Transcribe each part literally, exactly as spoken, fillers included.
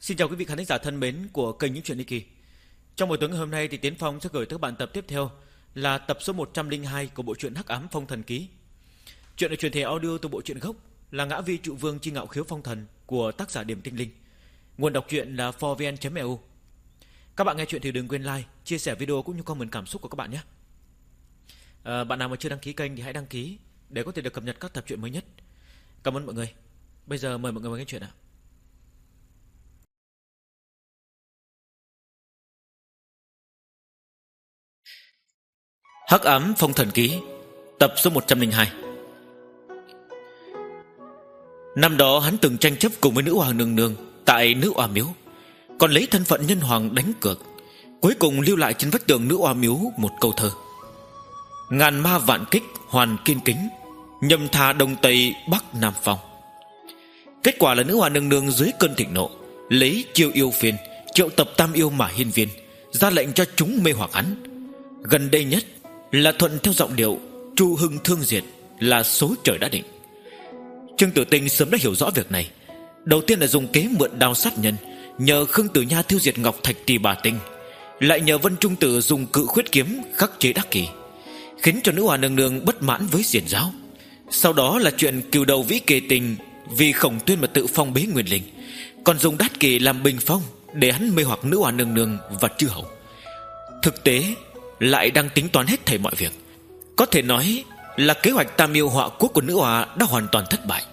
Xin chào quý vị khán thính giả thân mến của kênh Những Chuyện Ly Kỳ. Trong buổi tối ngày hôm nay thì Tiến Phong sẽ gửi tới các bạn tập tiếp theo là tập số một trăm lẻ hai của bộ truyện Hắc Ám Phong Thần Ký. Chuyện được truyền thể audio từ bộ truyện gốc là Ngã Vi Trụ Vương Chi Ngạo Khiếu Phong Thần của tác giả Điểm Tinh Linh. Nguồn đọc truyện là four v n chấm e u. Các bạn nghe chuyện thì đừng quên like, chia sẻ video cũng như comment cảm xúc của các bạn nhé. À, bạn nào mà chưa đăng ký kênh thì hãy đăng ký để có thể được cập nhật các tập truyện mới nhất. Cảm ơn mọi người. Bây giờ mời mọi người vào nghe chuyện ạ. Hắc Ám Phong Thần Ký, tập số một trăm lẻ hai. Năm đó hắn từng tranh chấp cùng với nữ hoàng nương nương tại nữ oa miếu, còn lấy thân phận nhân hoàng đánh cược, cuối cùng lưu lại trên vách tường nữ oa miếu một câu thơ: ngàn ma vạn kích hoàn kiên kính, nhâm tha đông tây bắc nam phong. Kết quả là nữ oa nương nương dưới cơn thịnh nộ lấy chiêu yêu phiên triệu tập tam yêu mà hiên viên, ra lệnh cho chúng mê hoặc hắn. Gần đây nhất là thuận theo giọng điệu Chu Hưng thương diệt, là số trời đã định. Trương Tử Tinh sớm đã hiểu rõ việc này. Đầu tiên là dùng kế mượn đao sát nhân, nhờ Khương Tử Nha tiêu diệt Ngọc Thạch Tỳ Bà Tinh, lại nhờ Vân Trung Tử dùng cự khuyết kiếm khắc chế Đắc Kỳ, khiến cho nữ hòa nương nương bất mãn với xiển giáo. Sau đó là chuyện cừu đầu vĩ kề tình vì Khổng Tuyên mà tự phong bế Nguyên Linh, còn dùng Đát Kỳ làm bình phong để hắn mê hoặc nữ hòa nương nương và chư hầu. Thực tế lại đang tính toán hết thảy mọi việc. Có thể nói là kế hoạch tam yêu họa quốc của nữ hòa đã hoàn toàn thất bại.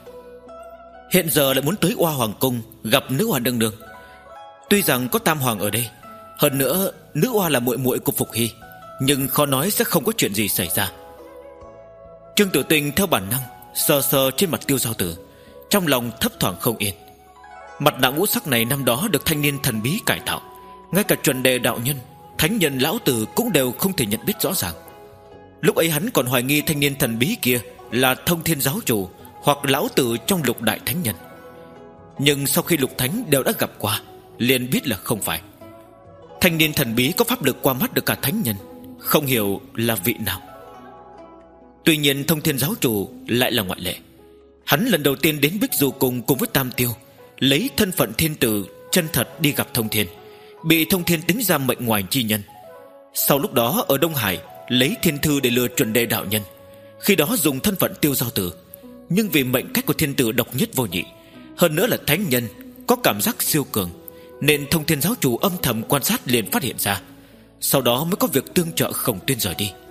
Hiện giờ lại muốn tới Oa Hoàng Cung gặp nữ hòa nương nương. Tuy rằng có tam hoàng ở đây, hơn nữa nữ oa là muội muội của Phục Hy, nhưng khó nói sẽ không có chuyện gì xảy ra. Trương Tử Tinh theo bản năng sờ sờ trên mặt Tiêu Giao Tử, trong lòng thấp thoảng không yên. Mặt nạ ngũ sắc này năm đó được thanh niên thần bí cải tạo, ngay cả chuẩn đề đạo nhân, thánh nhân lão tử cũng đều không thể nhận biết rõ ràng. Lúc ấy hắn còn hoài nghi thanh niên thần bí kia là Thông Thiên giáo chủ hoặc lão tử trong lục đại thánh nhân, nhưng sau khi lục thánh đều đã gặp qua, liền biết là không phải. Thanh niên thần bí có pháp lực qua mắt được cả thánh nhân, không hiểu là vị nào. Tuy nhiên Thông Thiên giáo chủ lại là ngoại lệ. Hắn lần đầu tiên đến Bích Du Cung cùng với Tam Tiêu, lấy thân phận thiên tử chân thật đi gặp Thông Thiên, bị Thông Thiên tính ra mệnh ngoài chi nhân. Sau lúc đó ở Đông Hải lấy thiên thư để lừa chuẩn đề đạo nhân, khi đó dùng thân phận Tiêu Giao Tử, nhưng vì mệnh cách của thiên tử độc nhất vô nhị, hơn nữa là thánh nhân có cảm giác siêu cường, nên Thông Thiên giáo chủ âm thầm quan sát liền phát hiện ra. Sau đó mới có việc tương trợ Khổng Tuyên rời đi.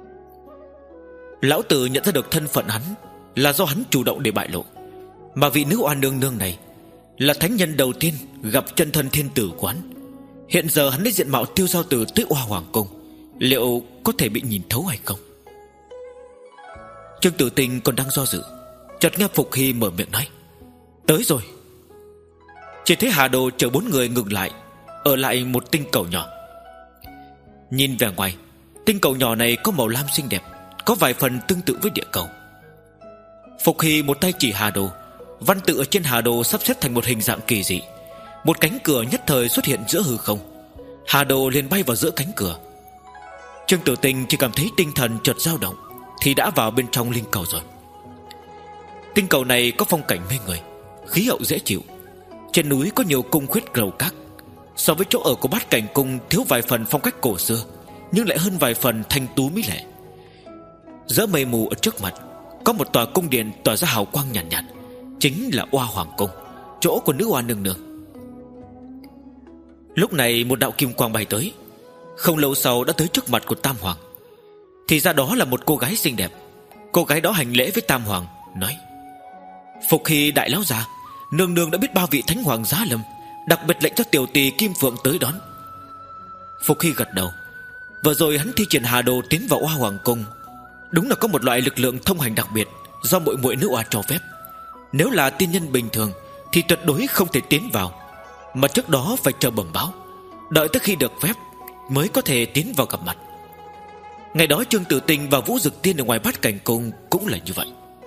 Lão tử nhận ra được thân phận hắn là do hắn chủ động để bại lộ, mà vị nữ oan nương nương này là thánh nhân đầu tiên gặp chân thân thiên tử của hắn. Hiện giờ hắn lấy diện mạo Tiêu Giao Tử tới Oa Hoàng Cung, liệu có thể bị nhìn thấu hay không? Trương Tử Tinh còn đang do dự, chợt nghe Phục Hy mở miệng nói: tới rồi. Chỉ thấy Hà Đồ chở bốn người ngừng lại, ở lại một tinh cầu nhỏ. Nhìn vẻ ngoài, tinh cầu nhỏ này có màu lam xinh đẹp, có vài phần tương tự với địa cầu. Phục Hy một tay chỉ Hà Đồ, văn tự ở trên Hà Đồ sắp xếp thành một hình dạng kỳ dị. Một cánh cửa nhất thời xuất hiện giữa hư không, Hà Đồ liền bay vào giữa cánh cửa. Trương Tử Tinh chỉ cảm thấy tinh thần chợt dao động thì đã vào bên trong linh cầu rồi. Tinh cầu này có phong cảnh mê người, khí hậu dễ chịu. Trên núi có nhiều cung khuyết lầu các. So với chỗ ở của Bát Cảnh Cung thiếu vài phần phong cách cổ xưa, nhưng lại hơn vài phần thanh tú mỹ lệ. Giữa mây mù ở trước mặt có một tòa cung điện tỏa ra hào quang nhàn nhạt, nhạt, chính là Oa Hoàng Cung, chỗ của nữ oa nương nương. Lúc này một đạo kim quang bay tới, không lâu sau đã tới trước mặt của Tam Hoàng. Thì ra đó là một cô gái xinh đẹp. Cô gái đó hành lễ với Tam Hoàng, nói: Phục Hy đại lão già, nương nương đã biết ba vị thánh hoàng giá lâm, đặc biệt lệnh cho tiểu tỳ Kim Phượng tới đón. Phục Hy gật đầu. Vừa rồi hắn thi triển Hà Đồ tiến vào Oa Hoàng Cung, đúng là có một loại lực lượng thông hành đặc biệt do muội muội nữ oa cho phép. Nếu là tiên nhân bình thường thì tuyệt đối không thể tiến vào, mà trước đó phải chờ bẩm báo, đợi tới khi được phép mới có thể tiến vào gặp mặt. Ngày đó Trương Tử Tinh và Vũ Dực Tiên ở ngoài Bát Cảnh Cung cũng là như vậy.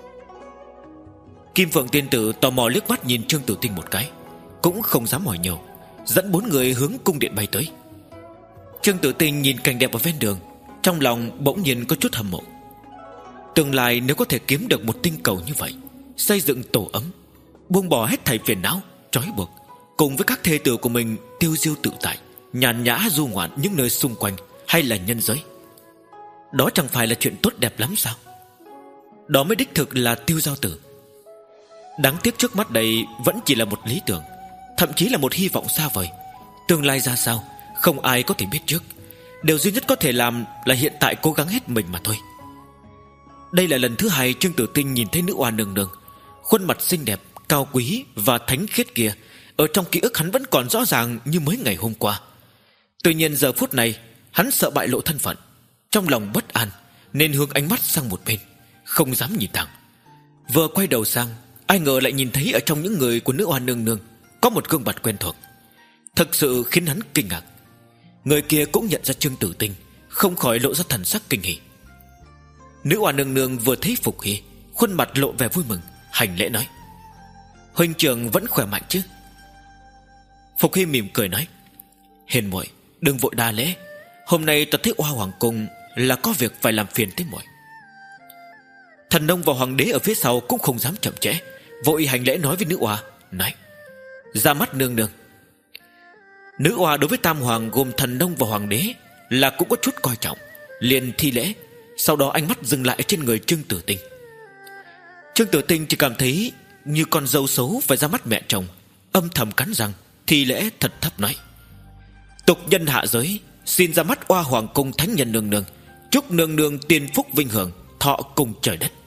Kim Phượng tiên tử tò mò liếc mắt nhìn Trương Tử Tinh một cái, cũng không dám hỏi nhiều, dẫn bốn người hướng cung điện bay tới. Trương Tử Tinh nhìn cảnh đẹp ở ven đường, trong lòng bỗng nhiên có chút hâm mộ. Tương lai nếu có thể kiếm được một tinh cầu như vậy, xây dựng tổ ấm, buông bỏ hết thảy phiền não, trói buộc, cùng với các thê tử của mình tiêu diêu tự tại, nhàn nhã du ngoạn những nơi xung quanh hay là nhân giới. Đó chẳng phải là chuyện tốt đẹp lắm sao? Đó mới đích thực là tiêu giao tử. Đáng tiếc trước mắt đây vẫn chỉ là một lý tưởng, thậm chí là một hy vọng xa vời. Tương lai ra sao không ai có thể biết trước. Điều duy nhất có thể làm là hiện tại cố gắng hết mình mà thôi. Đây là lần thứ hai Trương Tử Tinh nhìn thấy nữ oa nương nương. Khuôn mặt xinh đẹp, cao quý và thánh khiết kia ở trong ký ức hắn vẫn còn rõ ràng như mới ngày hôm qua. Tuy nhiên giờ phút này hắn sợ bại lộ thân phận, trong lòng bất an nên hướng ánh mắt sang một bên, không dám nhìn thẳng. Vừa quay đầu sang, ai ngờ lại nhìn thấy ở trong những người của nữ oa nương nương có một gương mặt quen thuộc. Thực sự khiến hắn kinh ngạc. Người kia cũng nhận ra Trương Tử Tinh, không khỏi lộ ra thần sắc kinh hỉ. Nữ oa nương nương vừa thấy Phục Hy, khuôn mặt lộ vẻ vui mừng, hành lễ nói: huynh trưởng vẫn khỏe mạnh chứ? Phục Hy mỉm cười nói: hiền muội đừng vội đa lễ, hôm nay ta thấy oa hoàng cung là có việc phải làm phiền tới muội. Thần nông và hoàng đế ở phía sau cũng không dám chậm trễ, vội hành lễ nói với nữ oa, nói: ra mắt nương nương. Nữ oa đối với tam hoàng gồm thần nông và hoàng đế là cũng có chút coi trọng, liền thi lễ. Sau đó ánh mắt dừng lại trên người Trương Tử Tinh. Trương Tử Tinh chỉ cảm thấy như con dâu xấu phải ra mắt mẹ chồng, âm thầm cắn răng thi lễ thật thấp nói: tục nhân hạ giới, xin ra mắt oa hoàng cung thánh nhân nương nương, chúc nương nương tiên phúc vinh hưởng, thọ cùng trời đất.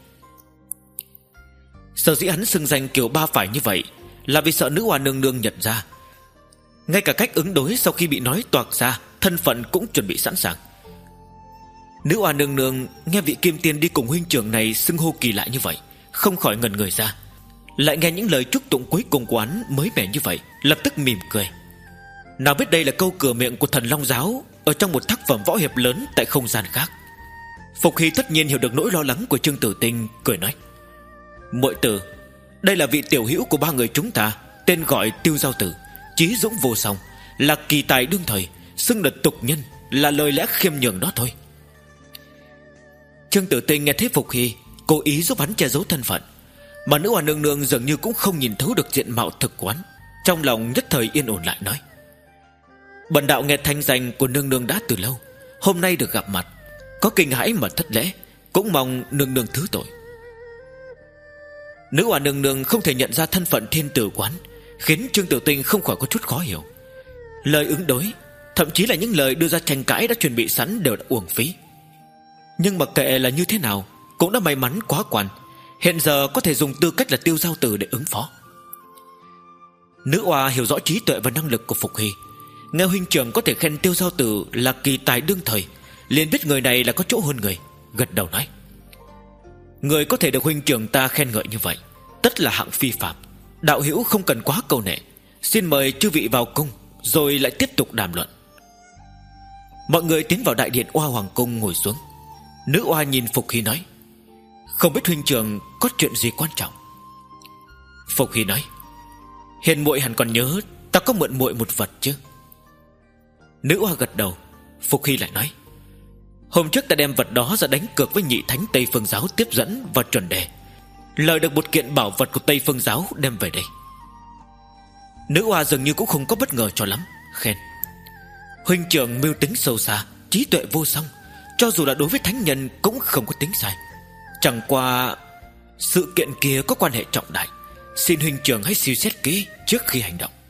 Sở dĩ hắn xưng danh kiểu ba phải như vậy là vì sợ nữ oa nương nương nhận ra. Ngay cả cách ứng đối sau khi bị nói toạc ra, thân phận cũng chuẩn bị sẵn sàng. Nữ oa nương nương nghe vị kim tiên đi cùng huynh trưởng này xưng hô kỳ lạ như vậy, không khỏi ngẩn người ra. Lại nghe những lời chúc tụng cuối cùng của hắn mới mẻ như vậy, lập tức mỉm cười. Nào biết đây là câu cửa miệng của thần Long giáo ở trong một tác phẩm võ hiệp lớn tại không gian khác. Phục Hy tất nhiên hiểu được nỗi lo lắng của Trương Tử Tinh, cười nói: muội tử, đây là vị tiểu hữu của ba người chúng ta, tên gọi Tiêu Giao Tử, chí dũng vô song, là kỳ tài đương thời, xưng là tục nhân, là lời lẽ khiêm nhường đó thôi. Trương Tử Tinh nghe thấy Phục Hy cố ý giúp hắn che giấu thân phận, mà nữ oa nương nương dường như cũng không nhìn thấu được diện mạo thực quán, trong lòng nhất thời yên ổn lại nói: bần đạo nghe thanh danh của nương nương đã từ lâu, hôm nay được gặp mặt, có kinh hãi mà thất lễ, cũng mong nương nương thứ tội. Nữ oa nương nương không thể nhận ra thân phận thiên tử quán, khiến Trương Tử Tinh không khỏi có chút khó hiểu. Lời ứng đối, thậm chí là những lời đưa ra tranh cãi đã chuẩn bị sẵn đều đã uổng phí. Nhưng mặc kệ là như thế nào, cũng đã may mắn quá quan, hiện giờ có thể dùng tư cách là Tiêu Giao Tử để ứng phó. Nữ oa hiểu rõ trí tuệ và năng lực của Phục Hy, nghe huynh trưởng có thể khen Tiêu Giao Tử là kỳ tài đương thời, liền biết người này là có chỗ hơn người, gật đầu nói: người có thể được huynh trưởng ta khen ngợi như vậy, tất là hạng phi phàm, đạo hữu không cần quá câu nệ, xin mời chư vị vào cung, rồi lại tiếp tục đàm luận. Mọi người tiến vào đại điện oa hoàng cung ngồi xuống. Nữ oa nhìn Phục Hy nói: không biết huynh trưởng có chuyện gì quan trọng? Phục Hy nói: hiền muội hẳn còn nhớ ta có mượn muội một vật chứ? Nữ oa gật đầu. Phục Hy lại nói: hôm trước ta đem vật đó ra đánh cược với nhị thánh Tây Phương giáo tiếp dẫn và chuẩn đề, lời được một kiện bảo vật của Tây Phương giáo đem về đây. Nữ oa dường như cũng không có bất ngờ cho lắm, khen: huynh trưởng mưu tính sâu xa, trí tuệ vô song, cho dù là đối với thánh nhân cũng không có tính sai. Chẳng qua sự kiện kia có quan hệ trọng đại, xin huynh trưởng hãy suy xét kỹ trước khi hành động.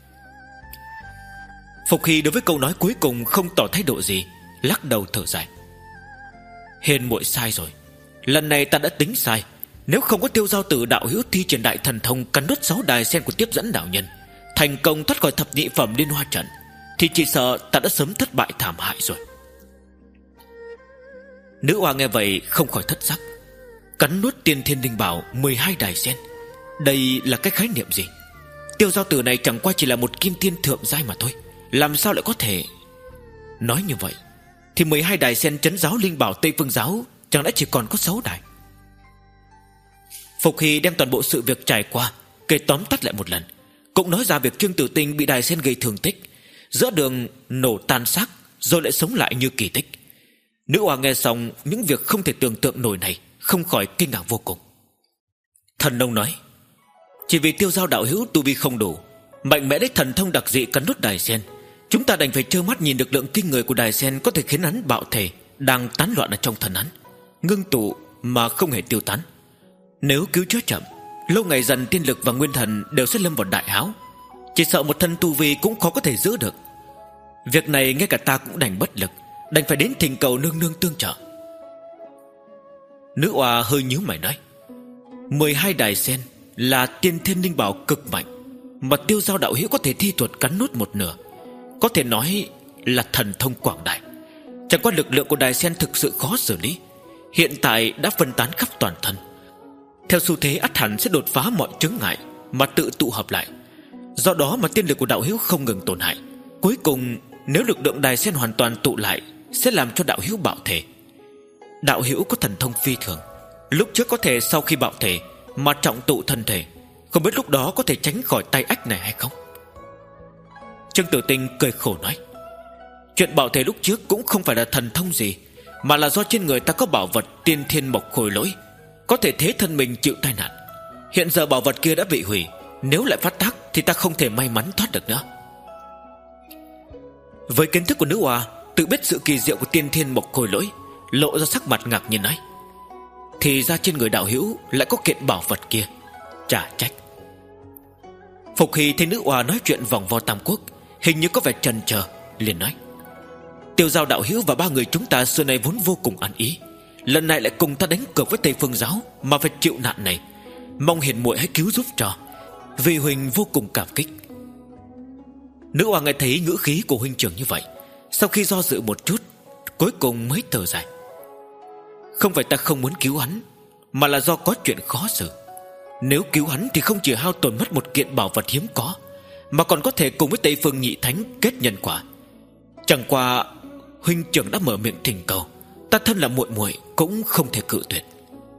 Phục Hy đối với câu nói cuối cùng không tỏ thái độ gì, lắc đầu thở dài: hiền muội sai rồi, lần này ta đã tính sai. Nếu không có Tiêu Giao Tử đạo hữu thi triển đại thần thông cắn đứt sáu đài sen của tiếp dẫn đạo nhân, thành công thoát khỏi thập nhị phẩm liên hoa trận, thì chỉ sợ ta đã sớm thất bại thảm hại rồi. Nữ oa nghe vậy không khỏi thất sắc. Cắn nuốt tiên thiên linh bảo mười hai đài sen, đây là cái khái niệm gì? Tiêu Giao Tử này chẳng qua chỉ là một kim tiên thượng giai mà thôi, làm sao lại có thể... Nói như vậy thì mười hai đài sen trấn giáo linh bảo Tây Phương giáo chẳng lẽ chỉ còn có sáu đài? Phục Hy đem toàn bộ sự việc trải qua kể tóm tắt lại một lần, cũng nói ra việc Trương Tử Tinh bị đài sen gây thương tích, giữa đường nổ tan xác rồi lại sống lại như kỳ tích. Nữ oa nghe xong những việc không thể tưởng tượng nổi này, không khỏi kinh ngạc vô cùng. Thần nông nói: chỉ vì Tiêu Giao đạo hữu tu vi không đủ, Mạnh mẽ đấy thần thông đặc dị cắn nuốt đài sen, chúng ta đành phải trơ mắt nhìn lực lượng kinh người của đài sen có thể khiến hắn bạo thể đang tán loạn ở trong thân hắn, ngưng tụ mà không hề tiêu tán. Nếu cứu chữa chậm, lâu ngày dần tiên lực và nguyên thần đều sẽ lâm vào đại háo, chỉ sợ một thân tu vi cũng khó có thể giữ được. Việc này ngay cả ta cũng đành bất lực, đành phải đến thỉnh cầu nương nương tương trợ. Nữ oa hơi nhíu mày nói, mười hai đài sen là tiên thiên linh bảo cực mạnh, mà Tiêu Giao đạo hữu có thể thi thuật cắn nuốt một nửa, có thể nói là thần thông quảng đại. Chẳng qua lực lượng của đài sen thực sự khó xử lý, hiện tại đã phân tán khắp toàn thân. Theo xu thế ắt hẳn sẽ đột phá mọi chướng ngại mà tự tụ hợp lại. Do đó mà tiên lực của đạo hữu không ngừng tổn hại. Cuối cùng nếu lực lượng đài sen hoàn toàn tụ lại, sẽ làm cho đạo hữu bạo thể. Đạo hữu có thần thông phi thường, lúc trước có thể sau khi bạo thể mà trọng tụ thân thể, không biết lúc đó có thể tránh khỏi tay ách này hay không. Trương Tử Tinh cười khổ nói, chuyện bạo thể lúc trước cũng không phải là thần thông gì, mà là do trên người ta có bảo vật tiên thiên mộc khôi lỗi, có thể thế thân mình chịu tai nạn. Hiện giờ bảo vật kia đã bị hủy, nếu lại phát tác thì ta không thể may mắn thoát được nữa. Với kiến thức của nữ oa, tự biết sự kỳ diệu của tiên thiên mộc khôi lỗi, lộ ra sắc mặt ngạc nhiên nói, thì ra trên người đạo hữu lại có kiện bảo vật kia, chả trách. Phục Hy thấy nữ oa nói chuyện vòng vo tam quốc, hình như có vẻ chần chờ, liền nói, Tiêu Giao đạo hữu và ba người chúng ta xưa nay vốn vô cùng ăn ý, lần này lại cùng ta đánh cược với Tây Phương giáo mà phải chịu nạn này, mong hiền muội hãy cứu giúp cho, vì huynh vô cùng cảm kích. Nữ oa nghe thấy ngữ khí của huynh trưởng như vậy, sau khi do dự một chút, cuối cùng mới thở dài, không phải ta không muốn cứu hắn, mà là do có chuyện khó xử. Nếu cứu hắn thì không chỉ hao tổn mất một kiện bảo vật hiếm có, mà còn có thể cùng với Tây Phương nhị thánh kết nhân quả. Chẳng qua huynh trưởng đã mở miệng thỉnh cầu, ta thân là muội muội cũng không thể cự tuyệt.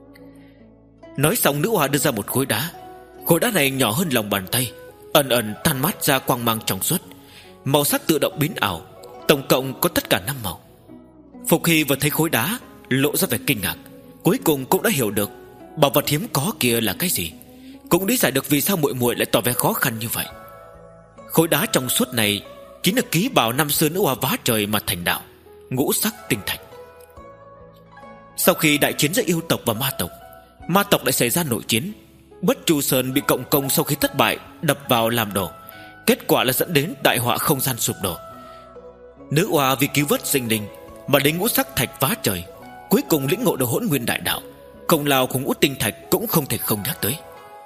Nói xong, nữ oa đưa ra một khối đá. Khối đá này nhỏ hơn lòng bàn tay, ẩn ẩn tan mát ra quang mang trong suốt, màu sắc tự động biến ảo, tổng cộng có tất cả năm màu. Phục Hy vừa thấy khối đá lộ ra vẻ kinh ngạc, cuối cùng cũng đã hiểu được bảo vật hiếm có kia là cái gì, cũng lý giải được vì sao muội muội lại tỏ vẻ khó khăn như vậy. Khối đá trong suốt này chính là ký bảo năm xưa nữ oa vá trời mà thành đạo, ngũ sắc tinh thạch. Sau khi đại chiến giữa yêu tộc và ma tộc, ma tộc lại xảy ra nội chiến. Bất Chu Sơn bị cộng công sau khi thất bại đập vào làm đổ, kết quả là dẫn đến đại họa không gian sụp đổ. Nữ oa vì cứu vớt sinh linh mà đến ngũ sắc thạch vá trời, cuối cùng lĩnh ngộ được hỗn nguyên đại đạo, công lao của ngũ tinh thạch cũng không thể không nhắc tới.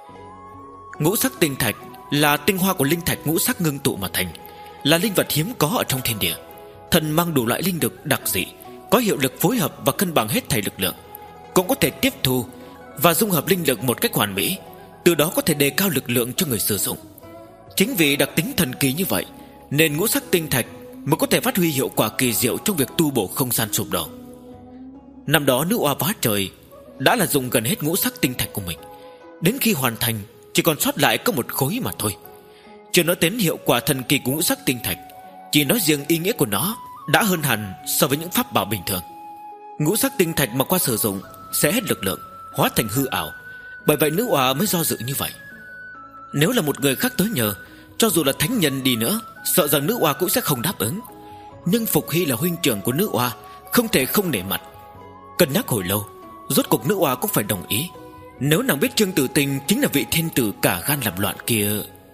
Ngũ sắc tinh thạch là tinh hoa của linh thạch ngũ sắc ngưng tụ mà thành, là linh vật hiếm có ở trong thiên địa, thần mang đủ loại linh lực đặc dị, có hiệu lực phối hợp và cân bằng hết thảy lực lượng, cũng có thể tiếp thu và dung hợp linh lực một cách hoàn mỹ, từ đó có thể đề cao lực lượng cho người sử dụng. Chính vì đặc tính thần kỳ như vậy, nên ngũ sắc tinh thạch mới có thể phát huy hiệu quả kỳ diệu trong việc tu bổ không gian sụp đổ. Năm đó nữ oa vá trời đã là dùng gần hết ngũ sắc tinh thạch của mình, đến khi hoàn thành chỉ còn sót lại có một khối mà thôi. Chưa nói đến hiệu quả thần kỳ của ngũ sắc tinh thạch, chỉ nói riêng ý nghĩa của nó đã hơn hẳn so với những pháp bảo bình thường. Ngũ sắc tinh thạch mà qua sử dụng sẽ hết lực lượng, hóa thành hư ảo, bởi vậy nữ oa mới do dự như vậy. Nếu là một người khác tới nhờ, cho dù là thánh nhân đi nữa, sợ rằng nữ oa cũng sẽ không đáp ứng. Nhưng Phục Hy là huynh trưởng của nữ oa, không thể không nể mặt. Cân nhắc hồi lâu, rốt cuộc nữ oa cũng phải đồng ý. Nếu nàng biết Trương Tử Tinh chính là vị thiên tử cả gan làm loạn kia.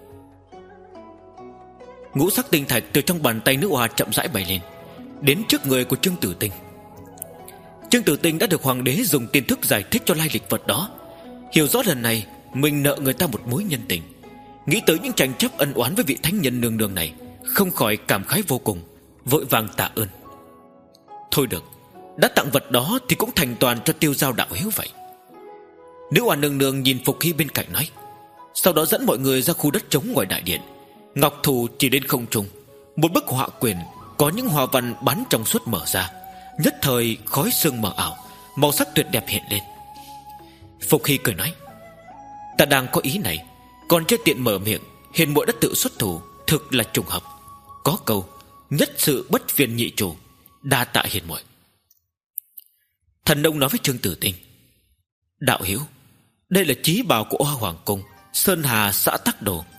Ngũ sắc tinh thạch từ trong bàn tay nữ oa chậm rãi bay lên, đến trước người của Trương Tử Tinh. Trương Tử Tinh đã được hoàng đế dùng tiên thức giải thích cho lai lịch vật đó, hiểu rõ lần này mình nợ người ta một mối nhân tình. Nghĩ tới những tranh chấp ân oán với vị thánh nhân nương nương này, không khỏi cảm khái vô cùng, vội vàng tạ ơn. Thôi được, đã tặng vật đó thì cũng thành toàn cho Tiêu Giao đạo hữu vậy. Nữ oa nương nương nhìn Phục Hy bên cạnh nói, sau đó dẫn mọi người ra khu đất trống ngoài đại điện. Ngọc thủ chỉ đến không trung, một bức họa quyền có những hoa văn bắn trong suốt mở ra, nhất thời khói sương mờ ảo, màu sắc tuyệt đẹp hiện lên. Phục Hy cười nói, ta đang có ý này, còn chưa tiện mở miệng, hiền muội đã tự xuất thủ, thực là trùng hợp. Có câu nhất sự bất phiền nhị chủ, đa tạ hiền muội. Thần nông nói với Trương Tử Tinh, đạo hữu, đây là chí bảo của Hoa Hoàng Cung, Sơn Hà xã Tắc Đồ.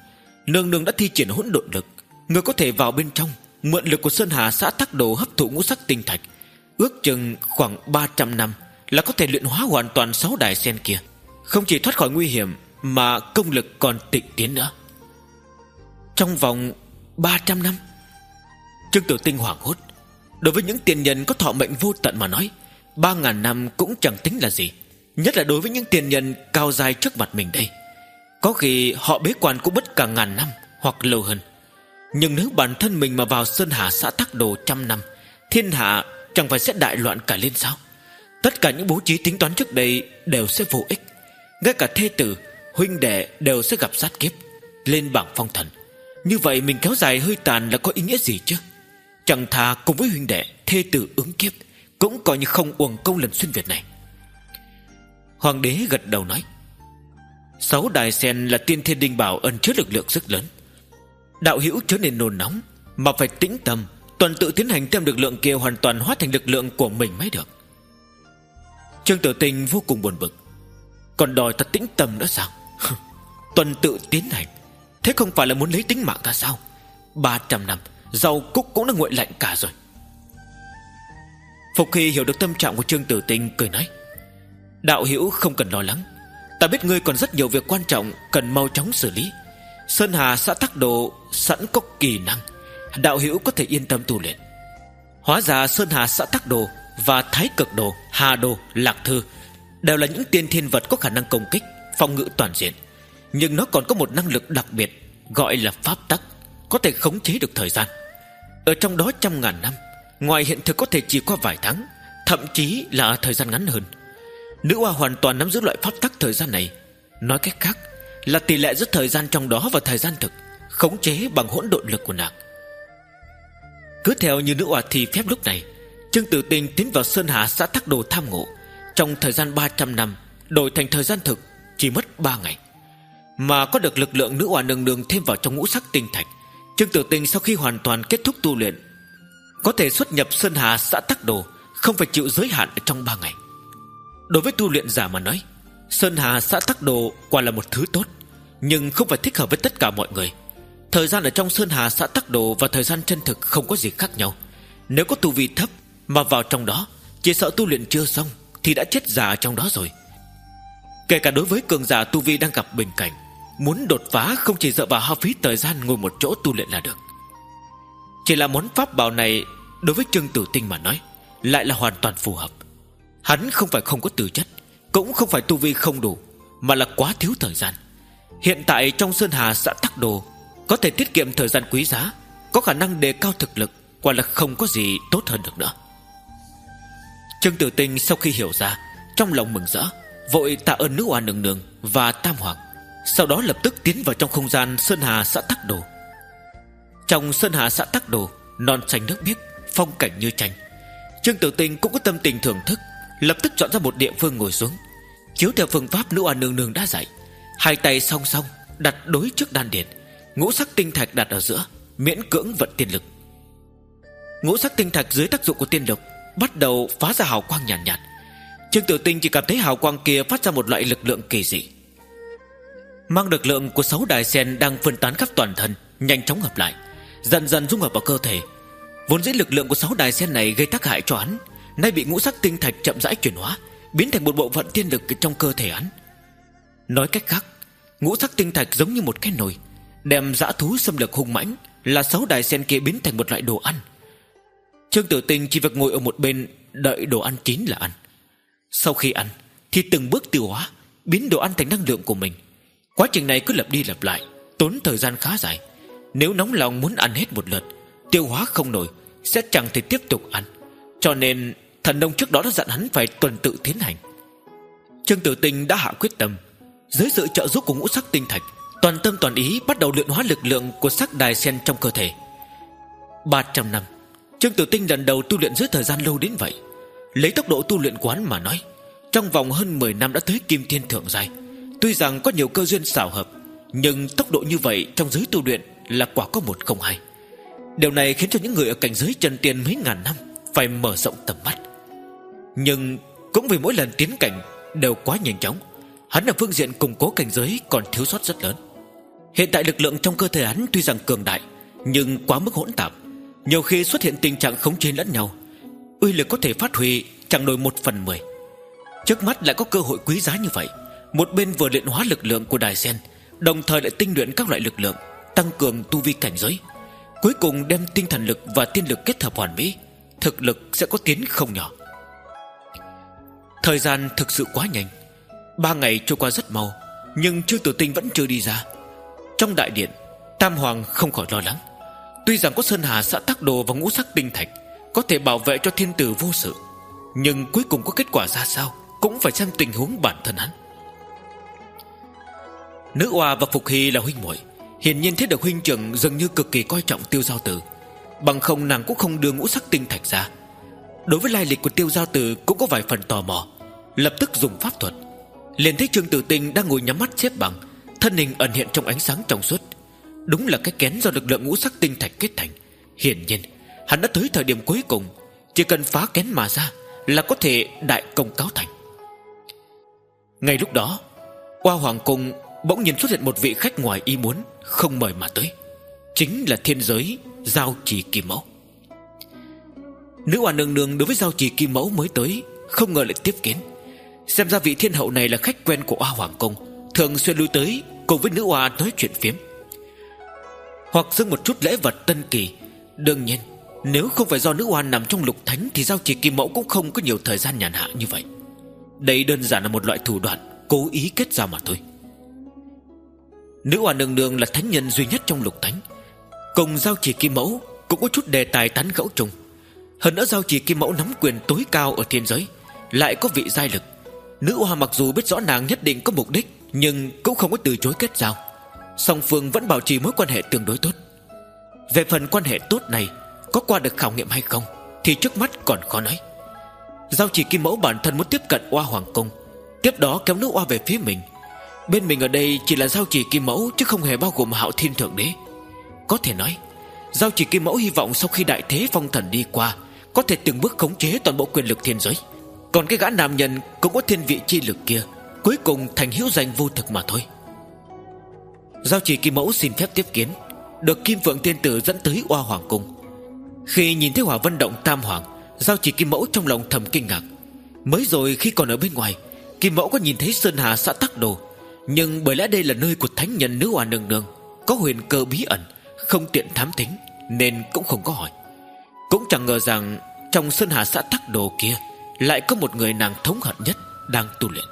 Nương nương đã thi triển hỗn độn lực, người có thể vào bên trong mượn lực của Sơn Hà Xã Tắc Đồ hấp thụ ngũ sắc tinh thạch. Ước chừng khoảng ba trăm năm là có thể luyện hóa hoàn toàn sáu đài sen kia. Không chỉ thoát khỏi nguy hiểm mà công lực còn tịnh tiến nữa. Trong vòng ba trăm năm? Trương Tử Tinh hoảng hốt. Đối với những tiền nhân có thọ mệnh vô tận mà nói, ba ngàn năm cũng chẳng tính là gì. Nhất là đối với những tiền nhân cao dài trước mặt mình đây. Có khi họ bế quan cũng mất cả ngàn năm hoặc lâu hơn. Nhưng nếu bản thân mình mà vào Sơn Hà Xã Tắc Đồ trăm năm, thiên hạ chẳng phải sẽ đại loạn cả lên sao? Tất cả những bố trí tính toán trước đây đều sẽ vô ích. Ngay cả thê tử, huynh đệ đều sẽ gặp sát kiếp, lên bảng phong thần. Như vậy mình kéo dài hơi tàn là có ý nghĩa gì chứ? Chẳng thà cùng với huynh đệ, thê tử ứng kiếp, cũng coi như không uổng công lần xuyên Việt này. Hoàng đế gật đầu nói: Sáu đài sen là tiên thiên đinh bảo ẩn chứa lực lượng rất lớn. Đạo hữu chớ nên nôn nóng, mà phải tĩnh tâm, tuần tự tiến hành đem lực lượng kia hoàn toàn hóa thành lực lượng của mình mới được. Trương Tử Tinh vô cùng buồn bực. Còn đòi ta tĩnh tâm nữa sao? Tuần tự tiến hành, thế không phải là muốn lấy tính mạng ta sao? Ba trăm năm rau cúc cũng đã nguội lạnh cả rồi. Phục Hy hiểu được tâm trạng của Trương Tử Tinh, cười nói: Đạo hữu không cần lo lắng, ta biết ngươi còn rất nhiều việc quan trọng cần mau chóng xử lý. Sơn Hà Xã Tắc Đồ sẵn có kỳ năng, đạo hữu có thể yên tâm tu luyện. Hóa ra Sơn Hà Xã Tắc Đồ và Thái Cực Đồ, Hà Đồ, Lạc Thư đều là những tiên thiên vật có khả năng công kích, phòng ngự toàn diện. Nhưng nó còn có một năng lực đặc biệt, gọi là pháp tắc, có thể khống chế được thời gian. Ở trong đó trăm ngàn năm, ngoài hiện thực có thể chỉ qua vài tháng, thậm chí là thời gian ngắn hơn. Nữ hoa hoàn toàn nắm giữ loại pháp tắc thời gian này. Nói cách khác là tỷ lệ giữa thời gian trong đó và thời gian thực, khống chế bằng hỗn độn lực của nàng. Cứ theo như nữ hoa thi phép lúc này, Trương Tử Tinh tiến vào Sơn Hà Xã Tắc Đồ tham ngộ, trong thời gian ba trăm năm đổi thành thời gian thực chỉ mất ba ngày. Mà có được lực lượng nữ hoa nương nương thêm vào trong ngũ sắc tinh thạch, Trương Tử Tinh sau khi hoàn toàn kết thúc tu luyện có thể xuất nhập Sơn Hà Xã Tắc Đồ, không phải chịu giới hạn ở trong ba ngày. Đối với tu luyện giả mà nói, Sơn Hà Xã Tắc Đồ quả là một thứ tốt, nhưng không phải thích hợp với tất cả mọi người. Thời gian ở trong Sơn Hà Xã Tắc Đồ và thời gian chân thực không có gì khác nhau. Nếu có tu vi thấp mà vào trong đó, chỉ sợ tu luyện chưa xong thì đã chết già trong đó rồi. Kể cả đối với cường giả tu vi đang gặp bình cảnh, muốn đột phá không chỉ dựa vào hao phí thời gian ngồi một chỗ tu luyện là được. Chỉ là món pháp bảo này đối với Trương Tử Tinh mà nói lại là hoàn toàn phù hợp. Hắn không phải không có tư chất, cũng không phải tu vi không đủ, mà là quá thiếu thời gian. Hiện tại trong Sơn Hà Xã Tắc Đồ có thể tiết kiệm thời gian quý giá, có khả năng đề cao thực lực, quả là không có gì tốt hơn được nữa. Trương Tử Tinh sau khi hiểu ra, trong lòng mừng rỡ, vội tạ ơn nữ hoa nương nương và Tam Hoàng, sau đó lập tức tiến vào trong không gian Sơn Hà Xã Tắc Đồ. Trong Sơn Hà Xã Tắc Đồ, non xanh nước biếc, phong cảnh như tranh. Trương Tử Tinh cũng có tâm tình thưởng thức, lập tức chọn ra một địa phương ngồi xuống, chiếu theo phương pháp nữ hoa nương nương đã dạy. Hai tay song song đặt đối trước đan điền, ngũ sắc tinh thạch đặt ở giữa, miễn cưỡng vận tiên lực. Ngũ sắc tinh thạch dưới tác dụng của tiên lực bắt đầu phá ra hào quang nhàn nhạt, nhạt. Trương Tử Tinh chỉ cảm thấy hào quang kia phát ra một loại lực lượng kỳ dị, mang lực lượng của sáu đài sen đang phân tán khắp toàn thân nhanh chóng hợp lại, dần dần dung hợp vào cơ thể. Vốn dĩ lực lượng của sáu đài sen này gây tác hại cho hắn, nay bị ngũ sắc tinh thạch chậm rãi chuyển hóa, biến thành một bộ phận tiên lực trong cơ thể hắn. Nói cách khác, ngũ sắc tinh thạch giống như một cái nồi, đem dã thú xâm lược hung mãnh là sáu đài sen kia biến thành một loại đồ ăn. Trương Tử Tinh chỉ việc ngồi ở một bên đợi đồ ăn chín là ăn. Sau khi ăn thì từng bước tiêu hóa, biến đồ ăn thành năng lượng của mình. Quá trình này cứ lặp đi lặp lại, tốn thời gian khá dài. Nếu nóng lòng muốn ăn hết một lượt, tiêu hóa không nổi, sẽ chẳng thể tiếp tục ăn. Cho nên thần nông trước đó đã dặn hắn phải tuần tự tiến hành. Trương Tử Tinh đã hạ quyết tâm, dưới sự trợ giúp của ngũ sắc tinh thạch, toàn tâm toàn ý bắt đầu luyện hóa lực lượng của sắc đài sen trong cơ thể. Ba trăm năm, Trương Tử Tinh lần đầu tu luyện dưới thời gian lâu đến vậy. Lấy tốc độ tu luyện của hắn mà nói, trong vòng hơn mười năm đã tới kim thiên thượng giai. Tuy rằng có nhiều cơ duyên xảo hợp, nhưng tốc độ như vậy trong giới tu luyện là quả có một không hai. Điều này khiến cho những người ở cảnh giới chân tiên mấy ngàn năm phải mở rộng tầm mắt. Nhưng cũng vì mỗi lần tiến cảnh đều quá nhanh chóng, hắn ở phương diện củng cố cảnh giới còn thiếu sót rất lớn. Hiện tại lực lượng trong cơ thể hắn tuy rằng cường đại, nhưng quá mức hỗn tạp, nhiều khi xuất hiện tình trạng khống chế lẫn nhau, uy lực có thể phát huy chẳng nổi một phần mười. Trước mắt lại có cơ hội quý giá như vậy, một bên vừa luyện hóa lực lượng của đài sen, đồng thời lại tinh luyện các loại lực lượng, tăng cường tu vi cảnh giới, cuối cùng đem tinh thần lực và tiên lực kết hợp hoàn mỹ, thực lực sẽ có tiến không nhỏ. Thời gian thực sự quá nhanh, ba ngày trôi qua rất mau, nhưng Trương Tử Tinh vẫn chưa đi ra. Trong đại điện, Tam Hoàng không khỏi lo lắng. Tuy rằng có Sơn Hà Xã Tắc Đồ và Ngũ Sắc Tinh Thạch có thể bảo vệ cho thiên tử vô sự, nhưng cuối cùng có kết quả ra sao cũng phải xem tình huống bản thân hắn. Nữ Oa và Phục Hy là huynh muội, hiển nhiên thấy được huynh trưởng dường như cực kỳ coi trọng Tiêu Giao Tử, bằng không nàng cũng không đưa Ngũ Sắc Tinh Thạch ra. Đối với lai lịch của Tiêu Giao Tử cũng có vài phần tò mò, lập tức dùng pháp thuật, liền thấy Trương Tử Tinh đang ngồi nhắm mắt xếp bằng, thân hình ẩn hiện trong ánh sáng trong suốt. Đúng là cái kén do lực lượng Ngũ Sắc Tinh Thạch kết thành. Hiển nhiên hắn đã tới thời điểm cuối cùng, chỉ cần phá kén mà ra là có thể đại công cáo thành. Ngay lúc đó, Oa Hoàng Cung bỗng nhiên xuất hiện một vị khách ngoài ý muốn, không mời mà tới, chính là thiên giới Giao Trì Kim Mẫu. Nữ Oa nương nương đối với Giao Trì Kim Mẫu mới tới không ngờ lại tiếp kiến. Xem ra vị thiên hậu này là khách quen của Oa Hoàng Cung, thường xuyên lui tới cùng với nữ Oa nói chuyện phiếm, hoặc dâng một chút lễ vật tân kỳ. Đương nhiên nếu không phải do nữ Oa nằm trong lục thánh thì Giao Trì Kim Mẫu cũng không có nhiều thời gian nhàn hạ như vậy. Đây đơn giản là một loại thủ đoạn cố ý kết giao mà thôi. Nữ Oa nương nương là thánh nhân duy nhất trong lục thánh, cùng Giao Trì Kim Mẫu cũng có chút đề tài tán gẫu chung. Hơn nữa Giao Trì Kim Mẫu nắm quyền tối cao ở thiên giới, lại có vị giai lực. Nữ Oa mặc dù biết rõ nàng nhất định có mục đích, nhưng cũng không có từ chối kết giao. Song phương vẫn bảo trì mối quan hệ tương đối tốt. Về phần quan hệ tốt này có qua được khảo nghiệm hay không thì trước mắt còn khó nói. Giao Trì Kim Mẫu bản thân muốn tiếp cận Oa Hoàng Cung, tiếp đó kéo nữ Oa về phía mình. Bên mình ở đây chỉ là Giao Trì Kim Mẫu, chứ không hề bao gồm Hạo Thiên Thượng Đế. Có thể nói Giao Trì Kim Mẫu hy vọng sau khi đại thế phong thần đi qua, có thể từng bước khống chế toàn bộ quyền lực thiên giới. Còn cái gã nam nhân cũng có thiên vị chi lực kia, cuối cùng thành hữu danh vô thực mà thôi. Giao Trì Kim Mẫu xin phép tiếp kiến, được Kim Phượng Tiên Tử dẫn tới Oa Hoàng Cung. Khi nhìn thấy Hỏa Vân Động Tam Hoàng, Giao Trì Kim Mẫu trong lòng thầm kinh ngạc. Mới rồi khi còn ở bên ngoài, Kim Mẫu có nhìn thấy Sơn Hà Xã Tắc Đồ, nhưng bởi lẽ đây là nơi của thánh nhân nữ Oa nương nương, có huyền cơ bí ẩn, không tiện thám thính, nên cũng không có hỏi. Cũng chẳng ngờ rằng trong Sơn Hà Xã Tắc Đồ kia lại có một người nàng thống hận nhất đang tu luyện.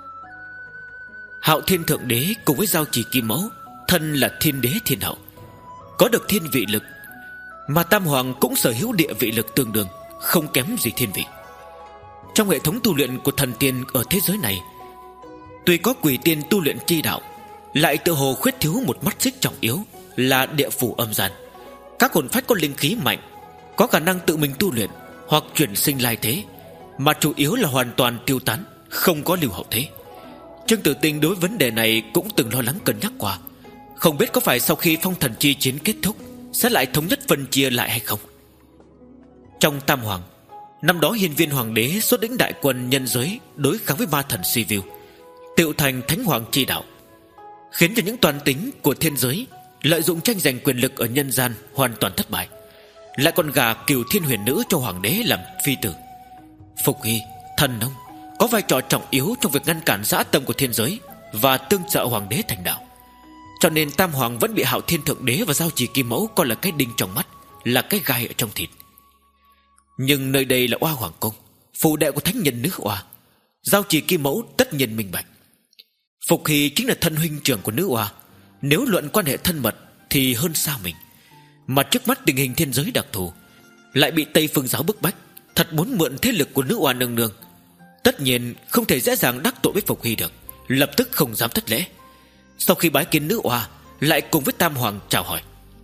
Hạo Thiên Thượng Đế cùng với Giao Trì Kim Mẫu, thân là thiên đế thiên hậu, có được thiên vị lực, mà Tam Hoàng cũng sở hữu địa vị lực tương đương, không kém gì thiên vị. Trong hệ thống tu luyện của thần tiên ở thế giới này, tuy có quỷ tiên tu luyện chi đạo, lại tự hồ khuyết thiếu một mắt xích trọng yếu là địa phủ âm gian. Các hồn phách có linh khí mạnh, có khả năng tự mình tu luyện hoặc chuyển sinh lai thế, mà chủ yếu là hoàn toàn tiêu tán, không có lưu hậu thế. Trương Tử Tinh đối vấn đề này cũng từng lo lắng cân nhắc qua, không biết có phải sau khi phong thần chi chiến kết thúc sẽ lại thống nhất phân chia lại hay không. Trong Tam Hoàng, năm đó Hiên Viên Hoàng đế xuất lĩnh đại quân nhân giới đối kháng với ma thần Sivu, tự thành Thánh Hoàng chi đạo, khiến cho những toàn tính của thiên giới lợi dụng tranh giành quyền lực ở nhân gian hoàn toàn thất bại, lại còn gả Cửu Thiên Huyền Nữ cho Hoàng đế làm phi tử. Phục Hy, Thần Nông có vai trò trọng yếu trong việc ngăn cản dã tâm của thiên giới và tương trợ Hoàng đế thành đạo. Cho nên Tam Hoàng vẫn bị Hạo Thiên Thượng Đế và Giao Trì Kim Mẫu coi là cái đinh trong mắt, là cái gai ở trong thịt. Nhưng nơi đây là Oa Hoàng Cung, phụ đệ của thánh nhân nữ Oa. Giao Trì Kim Mẫu tất nhiên minh bạch, Phục Hy chính là thân huynh trưởng của nữ Oa, nếu luận quan hệ thân mật thì hơn xa mình. Mà trước mắt tình hình thiên giới đặc thù, lại bị Tây Phương giáo bức bách, thật muốn mượn thế lực của nữ Oa nương nương, tất nhiên không thể dễ dàng đắc tội với Phục Hy được, lập tức không dám thất lễ. Sau khi bái kiến nữ Oa, lại cùng với Tam Hoàng chào hỏi.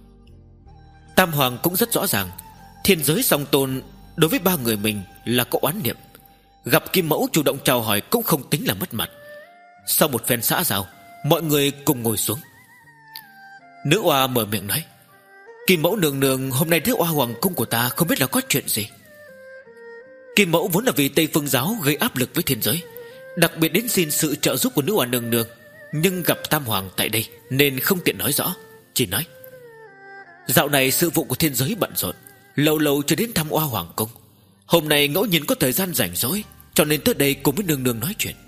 Tam Hoàng cũng rất rõ ràng, thiên giới song tôn đối với ba người mình là có oán niệm, gặp Kim Mẫu chủ động chào hỏi cũng không tính là mất mặt. Sau một phen xã giao, mọi người cùng ngồi xuống. Nữ Oa mở miệng nói: Kim Mẫu nương nương, hôm nay nữ Oa Hoàng Cung của ta không biết là có chuyện gì. Kim Mẫu vốn là vì Tây Phương giáo gây áp lực với thiên giới, đặc biệt đến xin sự trợ giúp của nữ Oa nương nương, nhưng gặp Tam Hoàng tại đây nên không tiện nói rõ, chỉ nói: Dạo này sự vụ của thiên giới bận rộn, lâu lâu chưa đến thăm Oa Hoàng cung. Hôm nay ngẫu nhiên có thời gian rảnh rỗi, cho nên tới đây cùng với nương nương nói chuyện.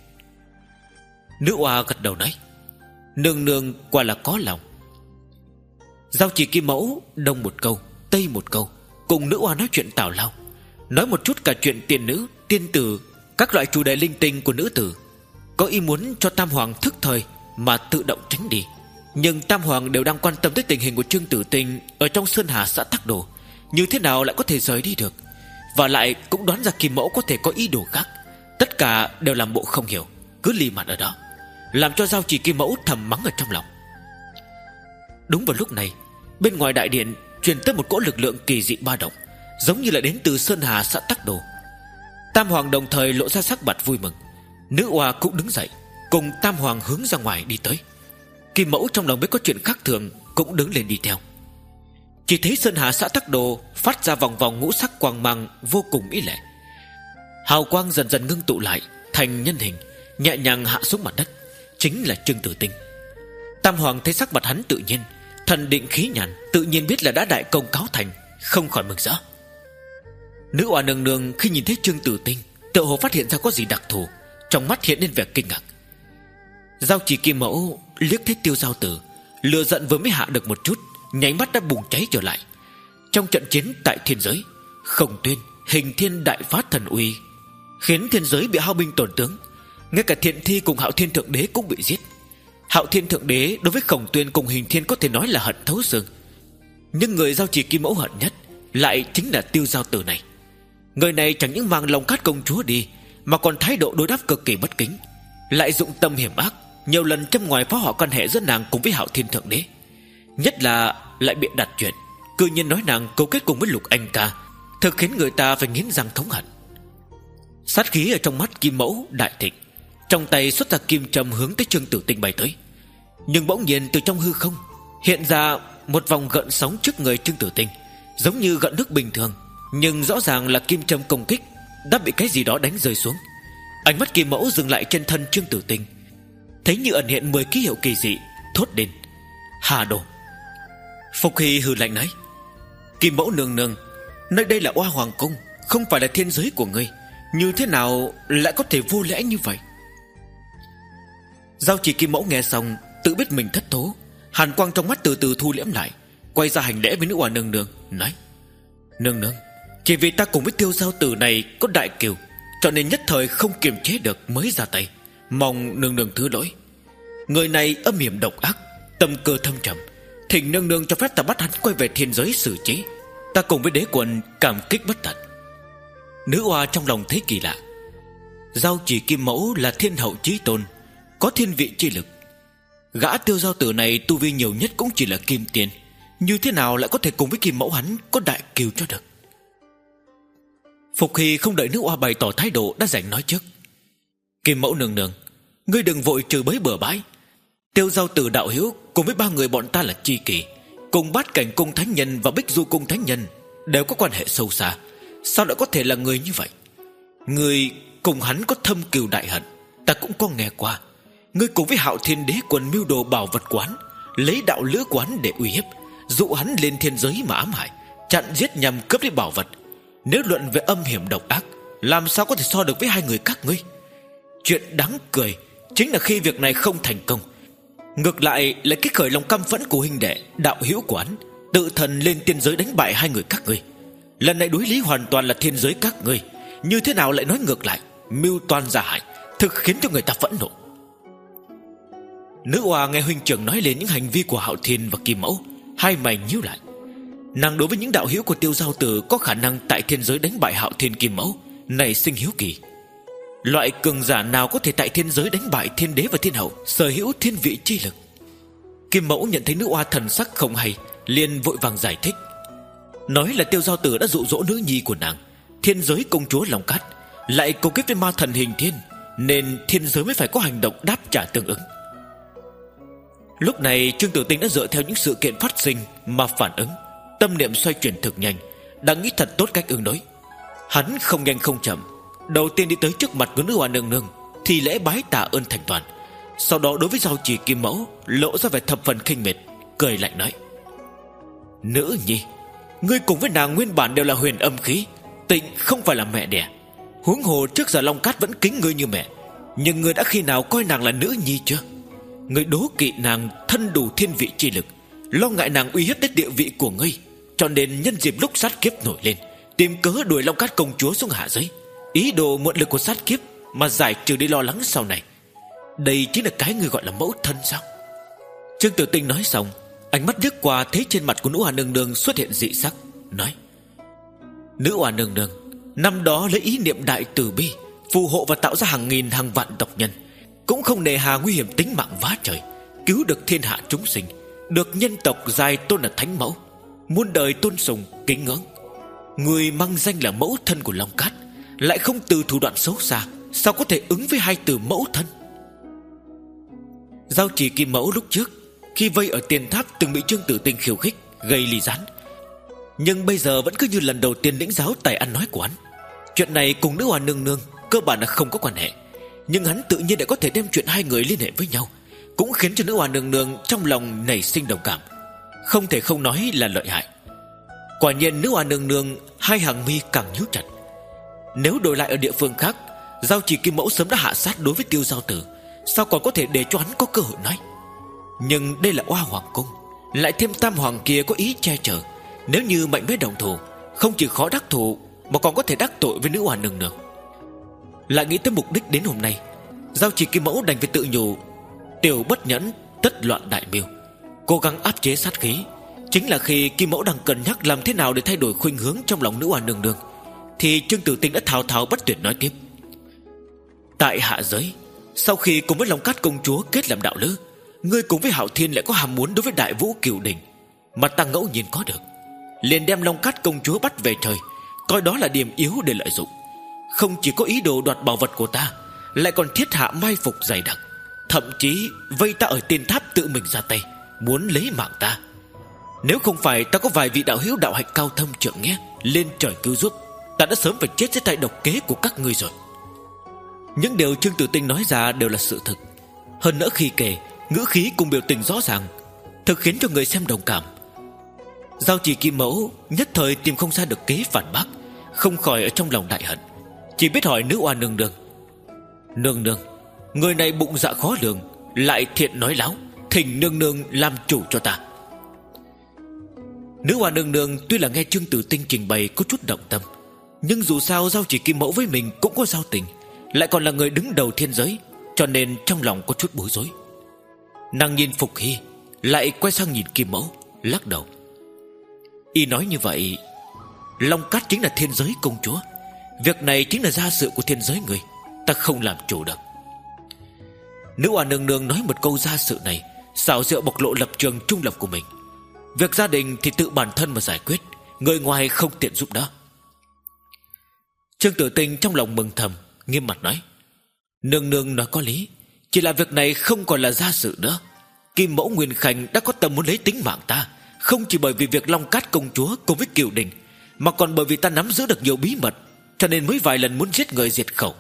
Nữ oa gật đầu nói: Nương nương quả là có lòng. Giao Chỉ Kim Mẫu đông một câu tây một câu, cùng nữ oa nói chuyện tào lao, nói một chút cả chuyện tiền nữ, tiên tử, các loại chủ đề linh tinh của nữ tử. Có ý muốn cho Tam Hoàng thức thời mà tự động tránh đi, nhưng Tam Hoàng đều đang quan tâm tới tình hình của Trương Tử Tinh ở trong Sơn Hà xã Tắc Đồ, như thế nào lại có thể rời đi được. Và lại cũng đoán ra Kim Mẫu có thể có ý đồ khác. Tất cả đều làm bộ không hiểu, cứ lì mặt ở đó, làm cho Giao Chỉ Kim Mẫu thầm mắng ở trong lòng. Đúng vào lúc này, bên ngoài đại điện truyền tới một cỗ lực lượng kỳ dị ba động, giống như là đến từ Sơn Hà xã Tắc Đồ. Tam Hoàng đồng thời lộ ra sắc mặt vui mừng. Nữ oa cũng đứng dậy, cùng Tam Hoàng hướng ra ngoài đi tới. Kim Mẫu trong lòng biết có chuyện khác thường, cũng đứng lên đi theo. Chỉ thấy Sơn Hà xã Tắc Đồ phát ra vòng vòng ngũ sắc quang mang vô cùng mỹ lệ. Hào quang dần dần ngưng tụ lại thành nhân hình, nhẹ nhàng hạ xuống mặt đất, chính là Trương Tử Tinh. Tam Hoàng thấy sắc mặt hắn tự nhiên, thần định khí nhàn, tự nhiên biết là đã đại công cáo thành, không khỏi mừng rỡ. Nữ oa nương nương khi nhìn thấy Trương Tử Tinh, tựa hồ phát hiện ra có gì đặc thù, trong mắt hiện lên vẻ kinh ngạc. Giao Chỉ Kim Mẫu liếc thấy Tiêu Giao Tử, lửa giận vừa mới hạ được một chút, nháy mắt đã bùng cháy trở lại. Trong trận chiến tại thiên giới, Khổng Tuyên hình thiên đại phát thần uy, khiến thiên giới bị hao binh tổn tướng, ngay cả Thiện Thi cùng Hạo Thiên Thượng Đế cũng bị giết. Hạo Thiên Thượng Đế đối với Khổng Tuyên cùng hình thiên có thể nói là hận thấu xương, nhưng người Giao Chỉ Kim Mẫu hận nhất lại chính là Tiêu Giao Tử này. Người này chẳng những mang lòng cát công chúa đi, mà còn thái độ đối đáp cực kỳ bất kính, lại dụng tâm hiểm ác, nhiều lần châm ngòi phá hoại quan hệ giữa nàng cùng với Hạo Thiên Thượng Đế. Nhất là lại biện đặt chuyện, cư nhiên nói nàng cấu kết cùng với Lục Anh Ca, thực khiến người ta phải nghiến răng thống hận. Sát khí ở trong mắt Kim Mẫu đại thịnh, trong tay xuất ra kim châm hướng tới Trương Tử Tinh bay tới. Nhưng bỗng nhiên từ trong hư không hiện ra một vòng gợn sóng trước người Trương Tử Tinh, giống như gợn nước bình thường, nhưng rõ ràng là kim châm công kích đã bị cái gì đó đánh rơi xuống. Ánh mắt Kim Mẫu dừng lại trên thân Trương Tử Tinh, thấy như ẩn hiện mười ký hiệu kỳ dị, thốt lên: Hà Đồ. Phục Hy hừ lạnh nói: Kim Mẫu nương nương, nơi đây là Oa Hoàng cung, không phải là thiên giới của ngươi, như thế nào lại có thể vô lễ như vậy? Giao Chỉ Kim Mẫu nghe xong tự biết mình thất thố, hàn quang trong mắt từ từ thu liễm lại, quay ra hành lễ với nữ oa nương nương, nói: Nương nương, chỉ vì ta cùng với Tiêu Giao Tử này có đại kiều, cho nên nhất thời không kiềm chế được mới ra tay, mong nương nương thứ lỗi. Người này âm hiểm độc ác, tâm cơ thâm trầm, thỉnh nương nương cho phép ta bắt hắn quay về thiên giới xử trí. Ta cùng với đế quần cảm kích bất tận. Nữ oa trong lòng thấy kỳ lạ. Giao Chỉ Kim Mẫu là thiên hậu chí tôn, có thiên vị chi lực. Gã Tiêu Giao Tử này tu vi nhiều nhất cũng chỉ là kim tiên, như thế nào lại có thể cùng với Kim Mẫu hắn có đại kiều cho được? Phục Hy không đợi nữ oa bày tỏ thái độ đã giành nói trước: Kim Mẫu nương nương, ngươi đừng vội trừ bới bừa bãi. Tiêu Giao Tử đạo hữu cùng với ba người bọn ta là tri kỷ, cùng Bát Cảnh Cung Thánh Nhân và Bích Du Cung Thánh Nhân đều có quan hệ sâu xa, sao lại có thể là người như vậy? Ngươi cùng hắn có thâm cừu đại hận, ta cũng có nghe qua. Ngươi cùng với Hạo Thiên Đế quần mưu đồ bảo vật quán, lấy đạo lữ quán để uy hiếp, dụ hắn lên thiên giới mà ám hại, chặn giết nhằm cướp lấy bảo vật. Nếu luận về âm hiểm độc ác, làm sao có thể so được với hai người các ngươi? Chuyện đáng cười chính là khi việc này không thành công, ngược lại lại kích khởi lòng căm phẫn của huynh đệ đạo hữu quán, tự thần lên tiên giới đánh bại hai người các ngươi. Lần này đối lý hoàn toàn là thiên giới các ngươi, như thế nào lại nói ngược lại, mưu toan giả hại, thực khiến cho người ta phẫn nộ. Nữ oa nghe huynh trưởng nói lên những hành vi của Hạo Thiên và Kim Mẫu, hai mày nhíu lại. Nàng đối với những đạo hữu của Tiêu Giao Tử có khả năng tại thiên giới đánh bại Hạo Thiên Kim Mẫu nảy sinh hiếu kỳ. Loại cường giả nào có thể tại thiên giới đánh bại thiên đế và thiên hậu, sở hữu thiên vị chi lực? Kim Mẫu nhận thấy nữ oa thần sắc không hay, liền vội vàng giải thích, nói là Tiêu Giao Tử đã dụ dỗ nữ nhi của nàng, thiên giới công chúa Long Cát, lại câu kết với ma thần Hình Thiên, nên thiên giới mới phải có hành động đáp trả tương ứng. Lúc này Trương Tử Tinh đã dựa theo những sự kiện phát sinh mà phản ứng, tâm niệm xoay chuyển thực nhanh, đang nghĩ thật tốt cách ứng đối. Hắn không nhanh không chậm, đầu tiên đi tới trước mặt của nữ oa nương nương, thì lễ bái tạ ơn thành toàn, Sau đó đối với Giao Chỉ Kim Mẫu lộ ra vẻ thập phần khinh miệt, cười lạnh nói: Nữ nhi, ngươi cùng với nàng nguyên bản đều là huyền âm khí, Tịnh không phải là mẹ đẻ. Huống hồ trước giờ Long Cát vẫn kính ngươi như mẹ, nhưng ngươi đã khi nào coi nàng là nữ nhi chưa? Ngươi đố kỵ nàng thân đủ thiên vị chi lực, lo ngại nàng uy hiếp đến địa vị của ngươi, cho nên nhân dịp lúc sát kiếp nổi lên, tìm cớ đuổi Long Cát công chúa xuống hạ giới, ý đồ mượn lực của sát kiếp mà giải trừ đi lo lắng sau này. Đây chính là cái ngươi gọi là mẫu thân sao? Trương Tử Tinh nói xong, ánh mắt liếc qua thấy trên mặt của Nữ Hoa Nương Nương xuất hiện dị sắc, nói: Nữ Hoa Nương Nương năm đó lấy ý niệm đại từ bi phù hộ và tạo ra hàng nghìn hàng vạn tộc nhân, cũng không nề hà nguy hiểm tính mạng vá trời, cứu được thiên hạ chúng sinh, được nhân tộc giai tôn là thánh mẫu, muôn đời tôn sùng kính ngưỡng. Người mang danh là mẫu thân của Long Cát, lại không từ thủ đoạn xấu xa, sao có thể ứng với hai từ mẫu thân? Giao Chỉ Kim Mẫu lúc trước khi vây ở tiền tháp từng bị Trương Tử Tinh khiêu khích, gây ly gián, nhưng bây giờ vẫn cứ như lần đầu tiên lĩnh giáo tài ăn nói của hắn. Chuyện này cùng Nữ Hoa Nương Nương cơ bản là không có quan hệ, nhưng hắn tự nhiên đã có thể đem chuyện hai người liên hệ với nhau, cũng khiến cho Nữ Hoa Nương Nương trong lòng nảy sinh đồng cảm, không thể không nói là lợi hại. Quả nhiên Nữ Hoa Nương Nương hai hàng mi càng nhíu chặt. Nếu đổi lại ở địa phương khác, Giao Chỉ Kim Mẫu sớm đã hạ sát đối với Tiêu Giao Tử, sao còn có thể để cho hắn có cơ hội nói? Nhưng đây là Oa Hoàng Cung, lại thêm Tam Hoàng kia có ý che chở, nếu như mạnh mẽ đồng thủ, không chỉ khó đắc thủ mà còn có thể đắc tội với Nữ Hoa Nương Nương. Lại nghĩ tới mục đích đến hôm nay, Giao Chỉ Kim Mẫu đành phải tự nhủ: tiểu bất nhẫn tất loạn đại mưu, cố gắng áp chế sát khí. Chính là khi Kim Mẫu đang cân nhắc làm thế nào để thay đổi khuynh hướng trong lòng Nữ Hoa Nương Nương, thì Trương Tử Tinh đã thao thao bất tuyệt nói tiếp: tại hạ giới, sau khi cùng với Long Cát công chúa kết làm đạo lữ, ngươi cùng với Hạo Thiên lại có ham muốn đối với Đại Vũ Cửu Đình, mà ta ngẫu nhiên có được, liền đem Long Cát công chúa bắt về trời, coi đó là điểm yếu để lợi dụng. Không chỉ có ý đồ đoạt bảo vật của ta, lại còn thiết hạ mai phục dày đặc, thậm chí vây ta ở tiền tháp tự mình ra tay, muốn lấy mạng ta. Nếu không phải ta có vài vị đạo hữu đạo hạnh cao thâm trượng nghĩa lên trời cứu giúp, ta đã sớm phải chết dưới tay độc kế của các ngươi rồi. Những điều Trương Tử Tinh nói ra đều là sự thực. Hơn nữa khi kể, ngữ khí cùng biểu tình rõ ràng, thực khiến cho người xem đồng cảm. Giao Chỉ Kim Mẫu nhất thời tìm không ra được kế phản bác, không khỏi ở trong lòng đại hận, chỉ biết hỏi Nữ Hoa Nương Nương: Nương Nương, người này bụng dạ khó lường, lại thiện nói láo, thỉnh Nương Nương làm chủ cho ta. Nữ Hoa Nương Nương tuy là nghe Trương Tử Tinh trình bày có chút động tâm, nhưng dù sao Giao Chỉ Kim Mẫu với mình cũng có giao tình, lại còn là người đứng đầu thiên giới, cho nên trong lòng có chút bối rối. Nàng nhìn Phục Hy, lại quay sang nhìn Kim Mẫu, lắc đầu. Y nói như vậy, Long Cát chính là thiên giới công chúa, việc này chính là gia sự của thiên giới người, ta không làm chủ được. Nữ Hoa Nương Nương nói một câu gia sự này, xảo diệu bộc lộ lập trường trung lập của mình. Việc gia đình thì tự bản thân mà giải quyết, người ngoài không tiện giúp đỡ. Trương Tử Tinh trong lòng mừng thầm, nghiêm mặt nói: Nương Nương nói có lý, chỉ là việc này không còn là gia sự nữa. Kim Mẫu Nguyên Khanh đã có tâm muốn lấy tính mạng ta, không chỉ bởi vì việc Long Cát công chúa cùng với Cửu Đình, mà còn bởi vì ta nắm giữ được nhiều bí mật, cho nên mới vài lần muốn giết người diệt khẩu.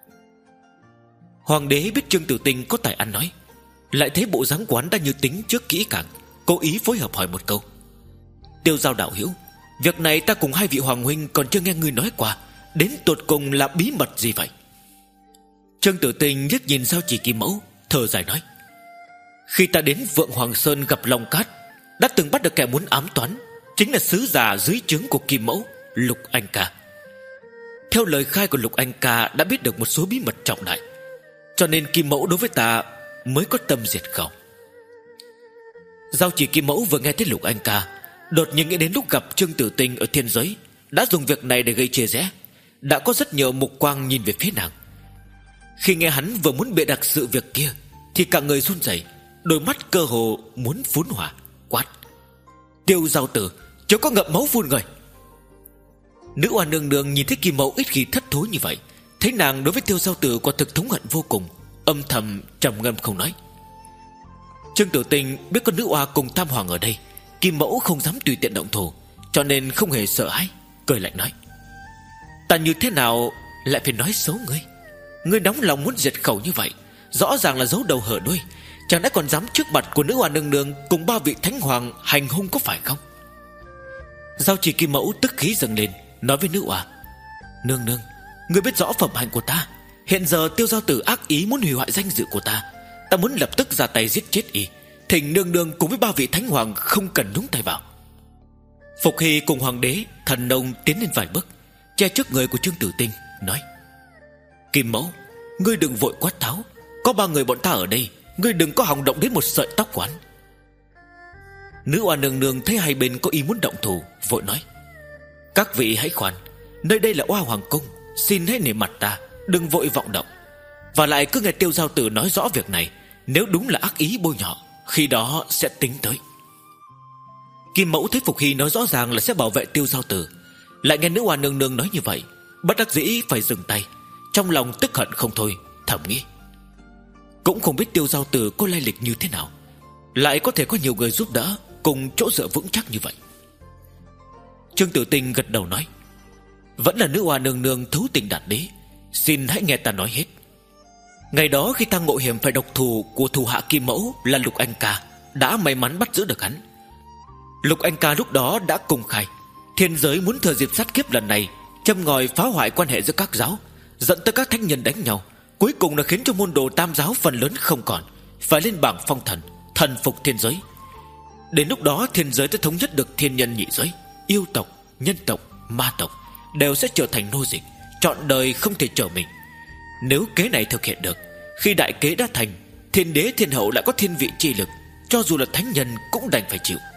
Hoàng đế biết Trương Tử Tinh có tài ăn nói, lại thấy bộ dáng quán đã như tính trước kỹ càng, cố ý phối hợp hỏi một câu: Tiêu Giao đạo hữu, việc này ta cùng hai vị hoàng huynh còn chưa nghe ngươi nói qua, đến tột cùng là bí mật gì vậy? Trương Tử Tinh liếc nhìn Giao Chỉ Kim Mẫu, thở dài nói: khi ta đến Vượng Hoàng Sơn gặp Long Cát, đã từng bắt được kẻ muốn ám toán, chính là sứ giả dưới trướng của Kim Mẫu, Lục Anh Ca. Theo lời khai của Lục Anh Ca đã biết được một số bí mật trọng đại, cho nên Kim Mẫu đối với ta mới có tâm diệt khẩu. Giao Chỉ Kim Mẫu vừa nghe thấy Lục Anh Ca, đột nhiên nghĩ đến lúc gặp Trương Tử Tinh ở thiên giới, đã dùng việc này để gây chia rẽ, đã có rất nhiều mục quang nhìn về phía nàng. Khi nghe hắn vừa muốn bịa đặt sự việc kia, thì cả người run rẩy, đôi mắt cơ hồ muốn phun hỏa, quát: Tiêu Giao Tử, chớ có ngậm máu phun người. Nữ Hoa Nương Nương nhìn thấy Kim Mẫu ít khi thất thối như vậy, thấy nàng đối với Tiêu Giao Tử quả thực thống hận vô cùng, âm thầm trầm ngâm không nói. Trương Tử Tinh biết con Nữ Hoa cùng Tam Hoàng ở đây, Kim Mẫu không dám tùy tiện động thủ, cho nên không hề sợ hãi, cười lạnh nói: Ta như thế nào lại phải nói xấu ngươi? Ngươi nóng lòng muốn diệt khẩu như vậy, Rõ ràng là giấu đầu hở đuôi. Chẳng đã còn dám trước mặt của nữ hoa nương nương cùng ba vị thánh hoàng hành hung có phải không? Giao Chỉ Kim Mẫu tức khí dâng lên, nói với nữ hoa: Nương nương, ngươi biết rõ phẩm hạnh của ta. Hiện giờ Tiêu Giao Tử ác ý muốn hủy hoại danh dự của ta, ta muốn lập tức ra tay giết chết y. Thỉnh nương nương cùng với ba vị thánh hoàng không cần nhúng tay vào. Phục Hy cùng hoàng đế Thần Nông tiến lên vài bước, che trước người của Trương Tử Tinh, nói: Kim Mẫu, ngươi đừng vội quát tháo. Có ba người bọn ta ở đây, ngươi đừng có hòng động đến một sợi tóc của hắn. Nữ oa nương nương thấy hai bên có ý muốn động thủ, vội nói: Các vị hãy khoan, nơi đây là Oa Hoàng Cung, xin hãy nể mặt ta, đừng vội vọng động. Và lại cứ nghe Tiêu Giao Tử nói rõ việc này, nếu đúng là ác ý bôi nhọ, khi đó sẽ tính tới. Kim Mẫu thấy Phục Hy nói rõ ràng là sẽ bảo vệ Tiêu Giao Tử, lại nghe nữ oa nương nương nói như vậy, bất đắc dĩ phải dừng tay, trong lòng tức hận không thôi, thầm nghĩ: Cũng không biết Tiêu Giao Tử có lai lịch như thế nào, lại có thể có nhiều người giúp đỡ, cùng chỗ dựa vững chắc như vậy. Trương Tử Tinh gật đầu nói: Vẫn là nữ oa nương nương thấu tình đạt lý, xin hãy nghe ta nói hết. Ngày đó khi ta ngộ hiểm phải độc thủ của thủ hạ Kim Mẫu là Lục Anh Ca, đã may mắn bắt giữ được hắn. Lục Anh Ca lúc đó đã công khai thiên giới muốn thừa dịp sát kiếp lần này châm ngòi phá hoại quan hệ giữa các giáo, dẫn tới các thánh nhân đánh nhau, cuối cùng là khiến cho môn đồ Tam giáo phần lớn không còn, phải lên bảng phong thần, thần phục thiên giới. Đến lúc đó thiên giới sẽ thống nhất được thiên nhân nhị giới, yêu tộc, nhân tộc, ma tộc đều sẽ trở thành nô dịch, trọn đời không thể trở mình. Nếu kế này thực hiện được, khi đại kế đã thành, thiên đế thiên hậu lại có thiên vị chi lực, cho dù là thánh nhân cũng đành phải chịu.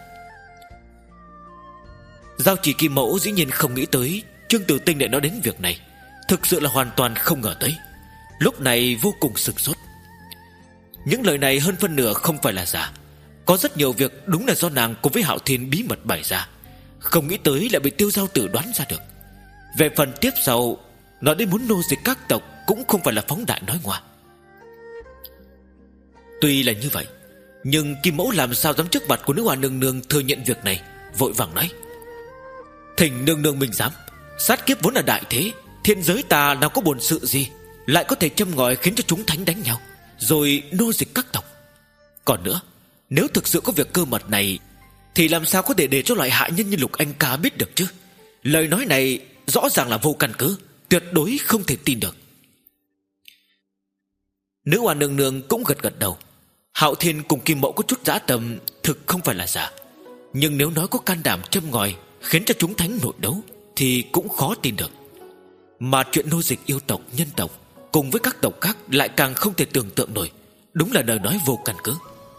Giao Chỉ Kim Mẫu dĩ nhiên không nghĩ tới Trương Tử Tinh lại nói đến việc này, thực sự là hoàn toàn không ngờ tới. Lúc này vô cùng sửng sốt. Những lời này hơn phân nửa không phải là giả. Có rất nhiều việc đúng là do nàng cùng với Hạo Thiên bí mật bày ra, không nghĩ tới lại bị Tiêu Giao Tử đoán ra được. Về phần tiếp sau nói đến muốn nô dịch các tộc, cũng không phải là phóng đại nói ngoa. Tuy là như vậy, nhưng Kim Mẫu làm sao dám trước mặt của nữ hoa nương nương thừa nhận việc này, vội vàng nói: Thỉnh nương nương minh dám, sát kiếp vốn là đại thế, thiên giới ta nào có bổn sự gì, lại có thể châm ngòi khiến cho chúng thánh đánh nhau, rồi nô dịch các tộc. Còn nữa, nếu thực sự có việc cơ mật này, thì làm sao có thể để cho loại hạ nhân như Lục Anh Ca biết được chứ? Lời nói này rõ ràng là vô căn cứ, tuyệt đối không thể tin được. Nữ oa nương nương cũng gật gật đầu. Hạo Thiên cùng Kim Mẫu có chút dã tâm thực không phải là giả, nhưng nếu nói có can đảm châm ngòi khiến cho chúng thánh nội đấu thì cũng khó tin được. Mà chuyện nô dịch yêu tộc, nhân tộc cùng với các tộc khác lại càng không thể tưởng tượng nổi. Đúng là lời nói vô căn cứ.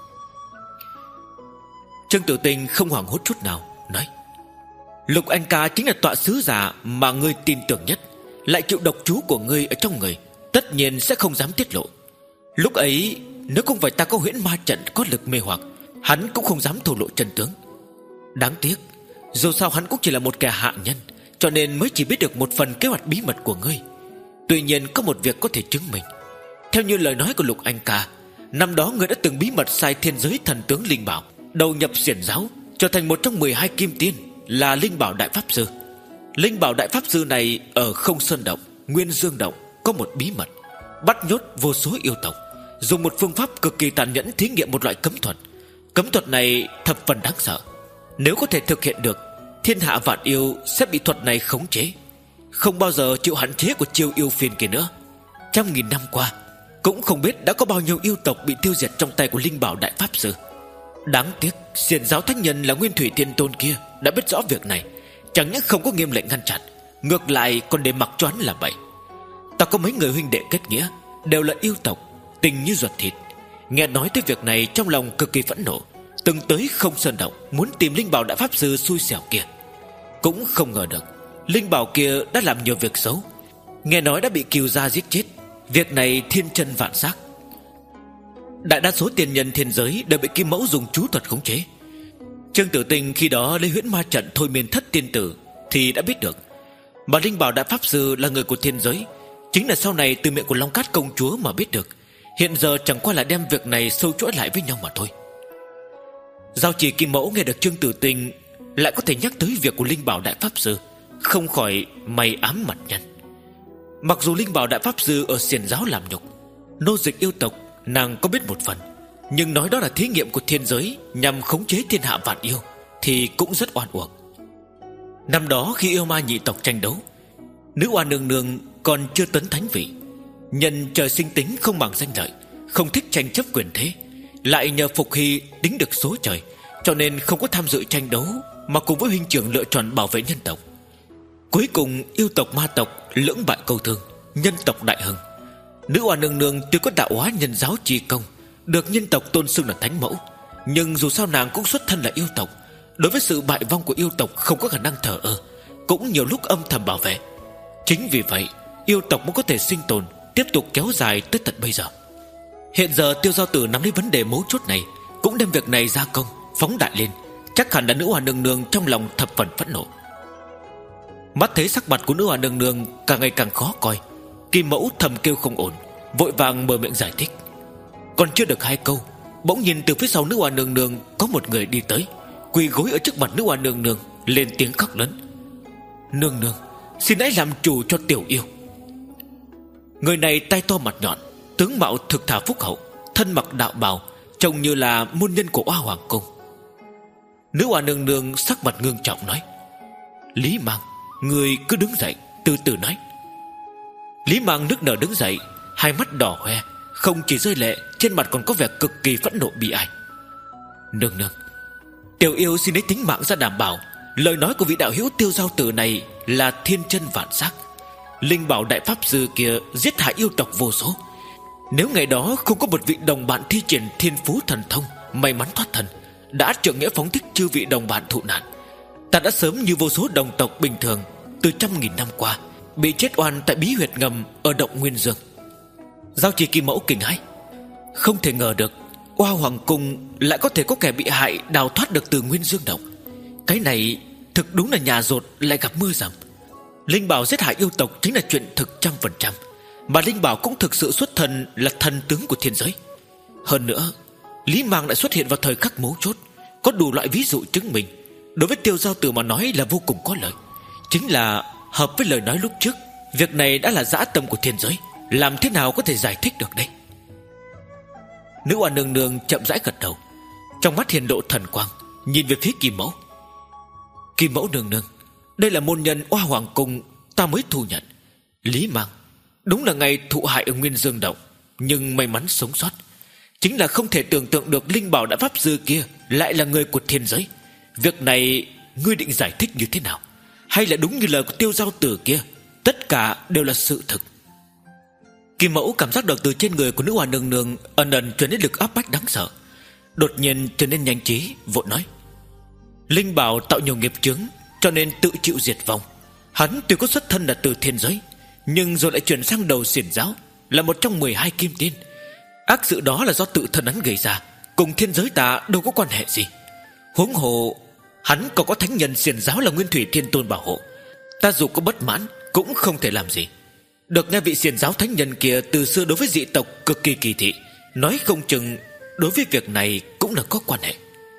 Trương Tử Tinh không hoảng hốt chút nào, nói: Lục Anh Ca chính là tọa sứ giả mà ngươi tin tưởng nhất, lại chịu độc chú của ngươi ở trong người, tất nhiên sẽ không dám tiết lộ. Lúc ấy nếu không phải ta có huyễn ma trận có lực mê hoặc, hắn cũng không dám thổ lộ chân tướng. Đáng tiếc, dù sao hắn cũng chỉ là một kẻ hạ nhân, cho nên mới chỉ biết được một phần kế hoạch bí mật của ngươi. Tuy nhiên có một việc có thể chứng minh. Theo như lời nói của Lục Anh Ca, năm đó ngươi đã từng bí mật sai thiên giới thần tướng Linh Bảo đầu nhập xiển giáo, trở thành một trong mười hai kim tiên, là Linh Bảo Đại Pháp Sư. Linh Bảo Đại Pháp Sư này ở Không Sơn Động, Nguyên Dương Động có một bí mật, bắt nhốt vô số yêu tộc, dùng một phương pháp cực kỳ tàn nhẫn thí nghiệm một loại cấm thuật. Cấm thuật này thập phần đáng sợ, nếu có thể thực hiện được, thiên hạ vạn yêu sẽ bị thuật này khống chế, không bao giờ chịu hạn chế của chiêu yêu phiền kia nữa. Trăm nghìn năm qua, cũng không biết đã có bao nhiêu yêu tộc bị tiêu diệt trong tay của Linh Bảo Đại Pháp Sư. Đáng tiếc xiển giáo thánh nhân là Nguyên Thủy Thiên Tôn kia đã biết rõ việc này, chẳng những không có nghiêm lệnh ngăn chặn, ngược lại còn để mặc cho hắn làm bậy. Ta có mấy người huynh đệ kết nghĩa, đều là yêu tộc, tình như ruột thịt. Nghe nói tới việc này trong lòng cực kỳ phẫn nộ, từng tới Không Sơn Động muốn tìm Linh Bảo Đại Pháp Sư xui xẻo kia. Cũng không ngờ được Linh Bảo kia đã làm nhiều việc xấu, nghe nói đã bị Kiều gia giết chết. Việc này thiên chân vạn xác, đại đa số tiền nhân thiên giới đều bị Kim Mẫu dùng chú thuật khống chế. Trương Tử Tinh khi đó lấy huyễn ma trận thôi miên thất tiên tử thì đã biết được, mà Linh Bảo Đại Pháp Sư là người của thiên giới, chính là sau này từ miệng của Long Cát công chúa mà biết được. Hiện giờ chẳng qua là đem việc này sâu chuỗi lại với nhau mà thôi. Giao Chỉ Kim Mẫu nghe được Trương Tử Tinh lại có thể nhắc tới việc của Linh Bảo Đại Pháp Sư, không khỏi mày ám mặt nhăn. Mặc dù Linh Bảo Đại Pháp Sư ở xiển giáo làm nhục, nô dịch yêu tộc, nàng có biết một phần, nhưng nói đó là thí nghiệm của thiên giới nhằm khống chế thiên hạ vạn yêu thì cũng rất oan uổng. Năm đó khi yêu ma nhị tộc tranh đấu, nữ oa nương nương còn chưa tấn thánh vị. Nhân trời sinh tính không màng danh lợi, không thích tranh chấp quyền thế, lại nhờ Phục Hy tính được số trời, cho nên không có tham dự tranh đấu, mà cùng với huynh trưởng lựa chọn bảo vệ nhân tộc. Cuối cùng yêu tộc ma tộc lưỡng bại câu thương, nhân tộc đại hưng. Nữ oa nương nương tuy có đạo hóa nhân giáo chi công, được nhân tộc tôn xưng là thánh mẫu, nhưng dù sao nàng cũng xuất thân là yêu tộc, đối với sự bại vong của yêu tộc không có khả năng thờ ơ, cũng nhiều lúc âm thầm bảo vệ. Chính vì vậy yêu tộc mới có thể sinh tồn, tiếp tục kéo dài tới tận bây giờ. Hiện giờ Tiêu Giao Tử nắm lấy vấn đề mấu chốt này, cũng đem việc này ra công, phóng đại lên. Chắc hẳn là nữ oa nương nương trong lòng thập phần phẫn nộ. Mắt thấy sắc mặt của nữ oa nương nương càng ngày càng khó coi, Kim Mẫu thầm kêu không ổn, vội vàng mở miệng giải thích. Còn chưa được hai câu, bỗng nhìn từ phía sau nữ oa nương nương có một người đi tới, quỳ gối ở trước mặt nữ oa nương nương, lên tiếng khóc lớn: "Nương nương, xin hãy làm chủ cho tiểu yêu." Người này tay to mặt nhọn, tướng mạo thực thà phúc hậu, thân mặc đạo bào, trông như là môn nhân của Oa Hoàng cung. Nữ oa nương nương sắc mặt ngưng trọng nói: "Lý Mang, người cứ đứng dậy, từ từ nói." Lý Mang nức nở đứng dậy, hai mắt đỏ hoe, không chỉ rơi lệ, trên mặt còn có vẻ cực kỳ phẫn nộ bi ai. "Nương nương, tiểu yêu xin lấy tính mạng ra đảm bảo, lời nói của vị đạo hữu Tiêu Giao Tử này là thiên chân vạn sắc. Linh bảo đại pháp sư kia giết hại yêu tộc vô số. Nếu ngày đó không có một vị đồng bạn thi triển thiên phú thần thông, may mắn thoát thân, đã trượng nghĩa phóng thích chư vị đồng bạn thụ nạn, ta đã sớm như vô số đồng tộc bình thường từ trăm nghìn năm qua bị chết oan tại bí huyệt ngầm ở động Nguyên Dương." Giao Chỉ Kim Mẫu kinh hãi, không thể ngờ được Oa Hoàng cung lại có thể có kẻ bị hại đào thoát được từ Nguyên Dương động. Cái này thực đúng là nhà rột lại gặp mưa rầm. Linh bảo giết hại yêu tộc chính là chuyện thực trăm phần trăm, mà Linh bảo cũng thực sự xuất thân là thần tướng của thiên giới. Hơn nữa Lý Mang lại xuất hiện vào thời khắc mấu chốt, có đủ loại ví dụ chứng minh đối với Tiêu Giao Tử mà nói là vô cùng có lợi. Chính là hợp với lời nói lúc trước, việc này đã là dã tâm của thiên giới, làm thế nào có thể giải thích được đây? Nữ oa nương nương chậm rãi gật đầu, trong mắt hiện lộ thần quang, nhìn về phía Kim Mẫu. "Kim Mẫu nương nương, đây là môn nhân Oa Hoàng cung ta mới thu nhận. Lý Mang đúng là ngày thụ hại ở Nguyên Dương động, nhưng may mắn sống sót. Chính là không thể tưởng tượng được linh bảo đại pháp sư kia lại là người của thiên giới. Việc này ngươi định giải thích như thế nào? Hay là đúng như lời của Tiêu Giao Tử kia, tất cả đều là sự thực?" Kim Mẫu cảm giác được từ trên người của nữ oa nương nương ẩn ẩn truyền đến lực áp bách đáng sợ, đột nhiên trở nên nhanh trí, vội nói: "Linh bảo tạo nhiều nghiệp chướng, cho nên tự chịu diệt vong. Hắn tuy có xuất thân là từ thiên giới, nhưng rồi lại chuyển sang đầu xiển giáo, là một trong mười hai kim tiên. Ác sự đó là do tự thân hắn gây ra, cùng thiên giới ta đâu có quan hệ gì. Huống hồ hắn còn có thánh nhân xiển giáo là Nguyên Thủy Thiên Tôn bảo hộ, ta dù có bất mãn cũng không thể làm gì. Được nghe vị xiển giáo thánh nhân kia từ xưa đối với dị tộc cực kỳ kỳ thị, nói không chừng đối với việc này cũng là có quan hệ."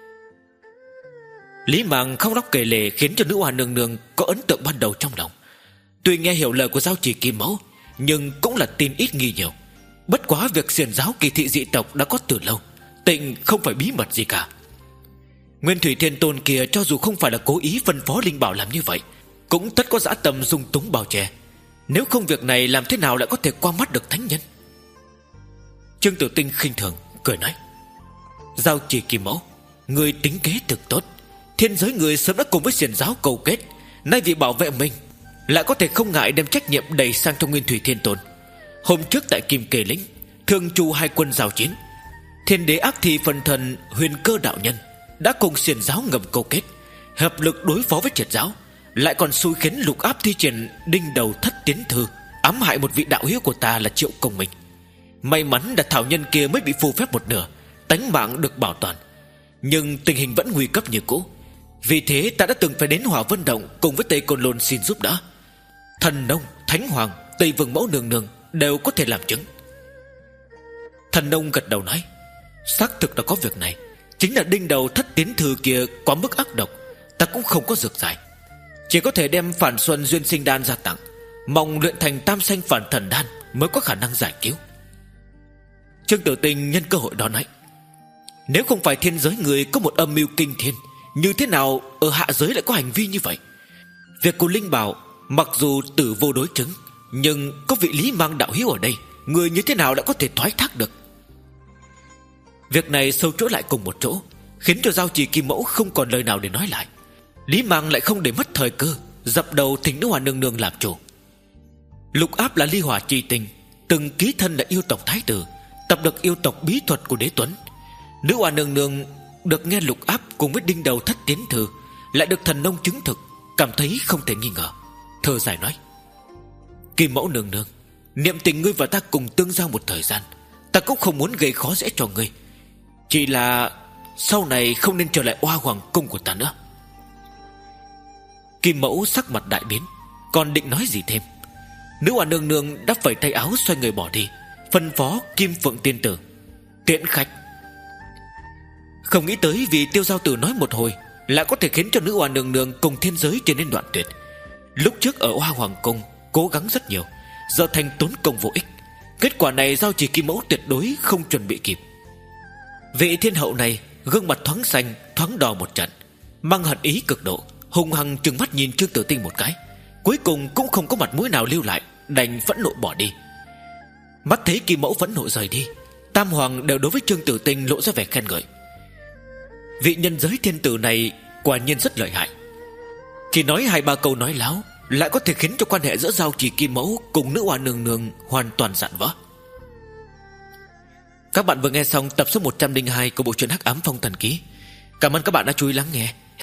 Lý Mang khóc lóc kể lể khiến cho nữ oa nương nương có ấn tượng ban đầu trong lòng. Tuy nghe hiểu lời của Giao Chỉ Kim Mẫu, nhưng cũng là tin ít nghi nhiều. Bất quá việc xiển giáo kỳ thị dị tộc đã có từ lâu, tịnh không phải bí mật gì cả. Nguyên Thủy Thiên Tôn kia cho dù không phải là cố ý phân phó linh bảo làm như vậy, cũng tất có dã tâm dung túng bao che. Nếu không việc này làm thế nào lại có thể qua mắt được thánh nhân? Trương Tử Tinh khinh thường cười nói: "Giao Chỉ Kim Mẫu, người tính kế thực tốt. Thiên giới người sớm đã cùng với xiển giáo cầu kết, nay vì bảo vệ mình lại có thể không ngại đem trách nhiệm đẩy sang cho Nguyên Thủy Thiên Tôn. Hôm trước tại Kim Kê Lĩnh, Thương Chu hai quân giao chiến, Thiên Đế Ác Thi phân thần Huyền Cơ đạo nhân đã cùng xiển giáo ngầm câu kết, hợp lực đối phó với triệt giáo, lại còn xui khiến lục áp thi triển đinh đầu thất tiến thư, ám hại một vị đạo hữu của ta là Triệu Công Minh. May mắn là thảo nhân kia mới bị phù phép một nửa, tánh mạng được bảo toàn, nhưng tình hình vẫn nguy cấp như cũ. Vì thế ta đã từng phải đến Hỏa Vân Động cùng với Tây Côn Lôn xin giúp đỡ. Thần Nông, Thánh Hoàng, Tây Vương Mẫu nương nương đều có thể làm chứng." Thần Nông gật đầu nói: "Xác thực là có việc này. Chính là đinh đầu thất tiến thư kia quá mức ác độc, ta cũng không có dược giải, chỉ có thể đem Phản Xuân Duyên Sinh Đan ra tặng, mong luyện thành Tam Sanh Phản Thần Đan mới có khả năng giải cứu." Trương Tử Tinh nhân cơ hội đó nói: Nếu không phải thiên giới người có một âm mưu kinh thiên, như thế nào ở hạ giới lại có hành vi như vậy? Việc của Linh Bảo mặc dù tử vô đối chứng, nhưng có vị Lý Mang đạo hiếu ở đây, người như thế nào đã có thể thoái thác được? Việc này sâu chuỗi lại cùng một chỗ, khiến cho Giao Trì Kim Mẫu không còn lời nào để nói lại. Lý Mang lại không để mất thời cơ, dập đầu thỉnh nữ hoàng nương nương làm chủ. Lục Áp là ly hỏa chi tinh, từng ký thân là yêu tộc thái tử, tập được yêu tộc bí thuật của Đế Tuấn. Nữ hoàng nương nương được nghe Lục Áp cùng với đinh đầu thất tiến thư, lại được thần nông chứng thực, cảm thấy không thể nghi ngờ, thở dài nói: Kim Mẫu nương nương, niệm tình ngươi và ta cùng tương giao một thời gian, ta cũng không muốn gây khó dễ cho ngươi, chỉ là sau này không nên trở lại Oa Hoàng cung của ta nữa. Kim Mẫu sắc mặt đại biến, còn định nói gì thêm. Nữ hoàng nương nương đắp vẩy tay áo xoay người bỏ đi, phân phó Kim Phượng tiên tử: Tiễn khách. Không nghĩ tới vì Tiêu Giao Tử nói một hồi lại có thể khiến cho nữ hoàng nương nương cùng thiên giới trở nên đoạn tuyệt. Lúc trước ở Oa Hoàng cung cố gắng rất nhiều, giờ thành tốn công vô ích. Kết quả này Giao Trì Kim Mẫu tuyệt đối không chuẩn bị kịp. Vị thiên hậu này gương mặt thoáng xanh thoáng đỏ một trận, mang hận ý cực độ, hung hăng trừng mắt nhìn Trương Tử Tinh một cái, cuối cùng cũng không có mặt mũi nào lưu lại, đành phẫn nộ bỏ đi. Mắt thấy Kim Mẫu phẫn nộ rời đi, tam hoàng đều đối với Trương Tử Tinh lộ ra vẻ khen ngợi. Vị nhân giới thiên tử này quả nhiên rất lợi hại, chỉ nói hai ba câu nói láo lại có thể khiến cho quan hệ giữa Giao Trì Kim Mẫu cùng nữ hoàng nương nương hoàn toàn dạn vỡ. Các bạn vừa nghe xong tập số một trăm linh hai của bộ truyện Hắc Ám Phong Thần Ký. Cảm ơn các bạn đã chú ý lắng nghe.